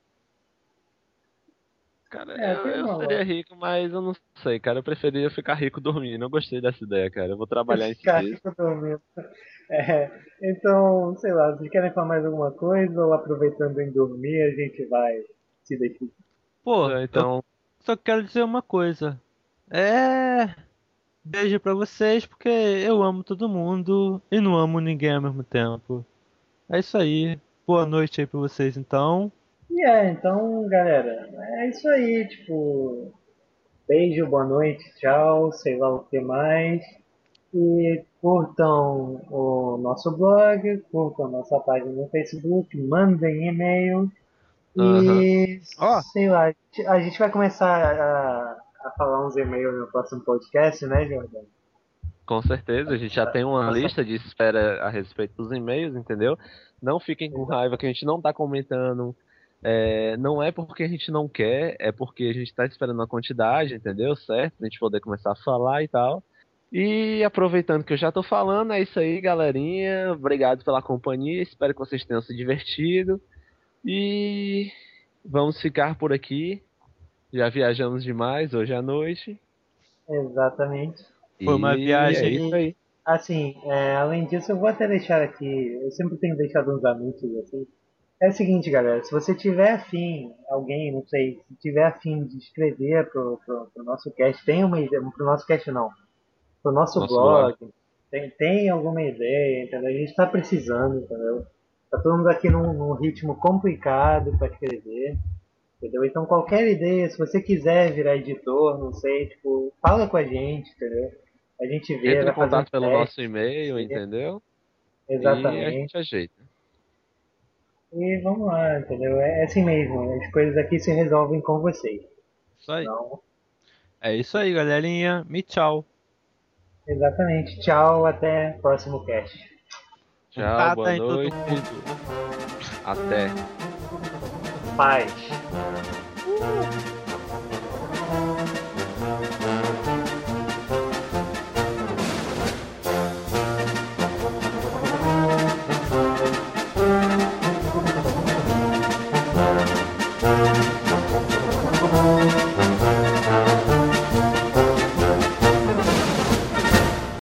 Cara, É, eu, tem eu uma seria lógica. rico, mas eu não sei, cara. Eu preferia ficar rico dormindo. Eu gostei dessa ideia, cara. Eu vou trabalhar em cima Ficar disso. rico dormindo. É, então, sei lá, vocês querem falar mais alguma coisa ou aproveitando em dormir a gente vai se decidir? Pô, eu Então, só quero dizer uma coisa. É. Beijo pra vocês, porque eu amo todo mundo e não amo ninguém ao mesmo tempo. É isso aí. Boa noite aí pra vocês, então. E é, então, galera, é isso aí, tipo, beijo, boa noite, tchau, sei lá o que mais. E curtam o nosso blog, curtam nossa página no Facebook, mandem e-mail Aham. e Ó, sei lá, a gente vai começar a, a falar uns e-mails no próximo podcast, né, Jordão? Com certeza, a gente já tem uma Nossa, lista de espera a respeito dos e-mails, entendeu? Não fiquem com raiva que a gente não tá comentando. É, não é porque a gente não quer, é porque a gente tá esperando a quantidade, entendeu? Certo? A gente poder começar a falar e tal. E aproveitando que eu já tô falando, é isso aí, galerinha. Obrigado pela companhia. Espero que vocês tenham se divertido. E vamos ficar por aqui. Já viajamos demais hoje à noite. exatamente. foi uma E é viagem. isso E, aí. assim, é, além disso, eu vou até deixar aqui, eu sempre tenho deixado uns anúncios assim. É o seguinte, galera, se você tiver afim, alguém, não sei, se tiver afim de escrever pro, pro, pro nosso cast, tem uma ideia, pro nosso cast não, pro nosso Nosso blog. blog, tem, tem alguma ideia, entendeu? A gente está precisando, entendeu? Tá todo mundo aqui num, num ritmo complicado para escrever, entendeu? Então qualquer ideia, se você quiser virar editor, não sei, tipo, fala com a gente, entendeu? A gente vê, Entre em vai fazer um contato pelo nosso teste, e-mail, entendeu? E a exatamente. gente ajeita. E vamos lá, entendeu? É é assim mesmo, as coisas aqui se resolvem com vocês. Isso aí. Não, É isso aí, galerinha. Me tchau. exatamente. Tchau, até próximo cast. Tchau, boa Patada em todo noite. mundo. Até. Paz.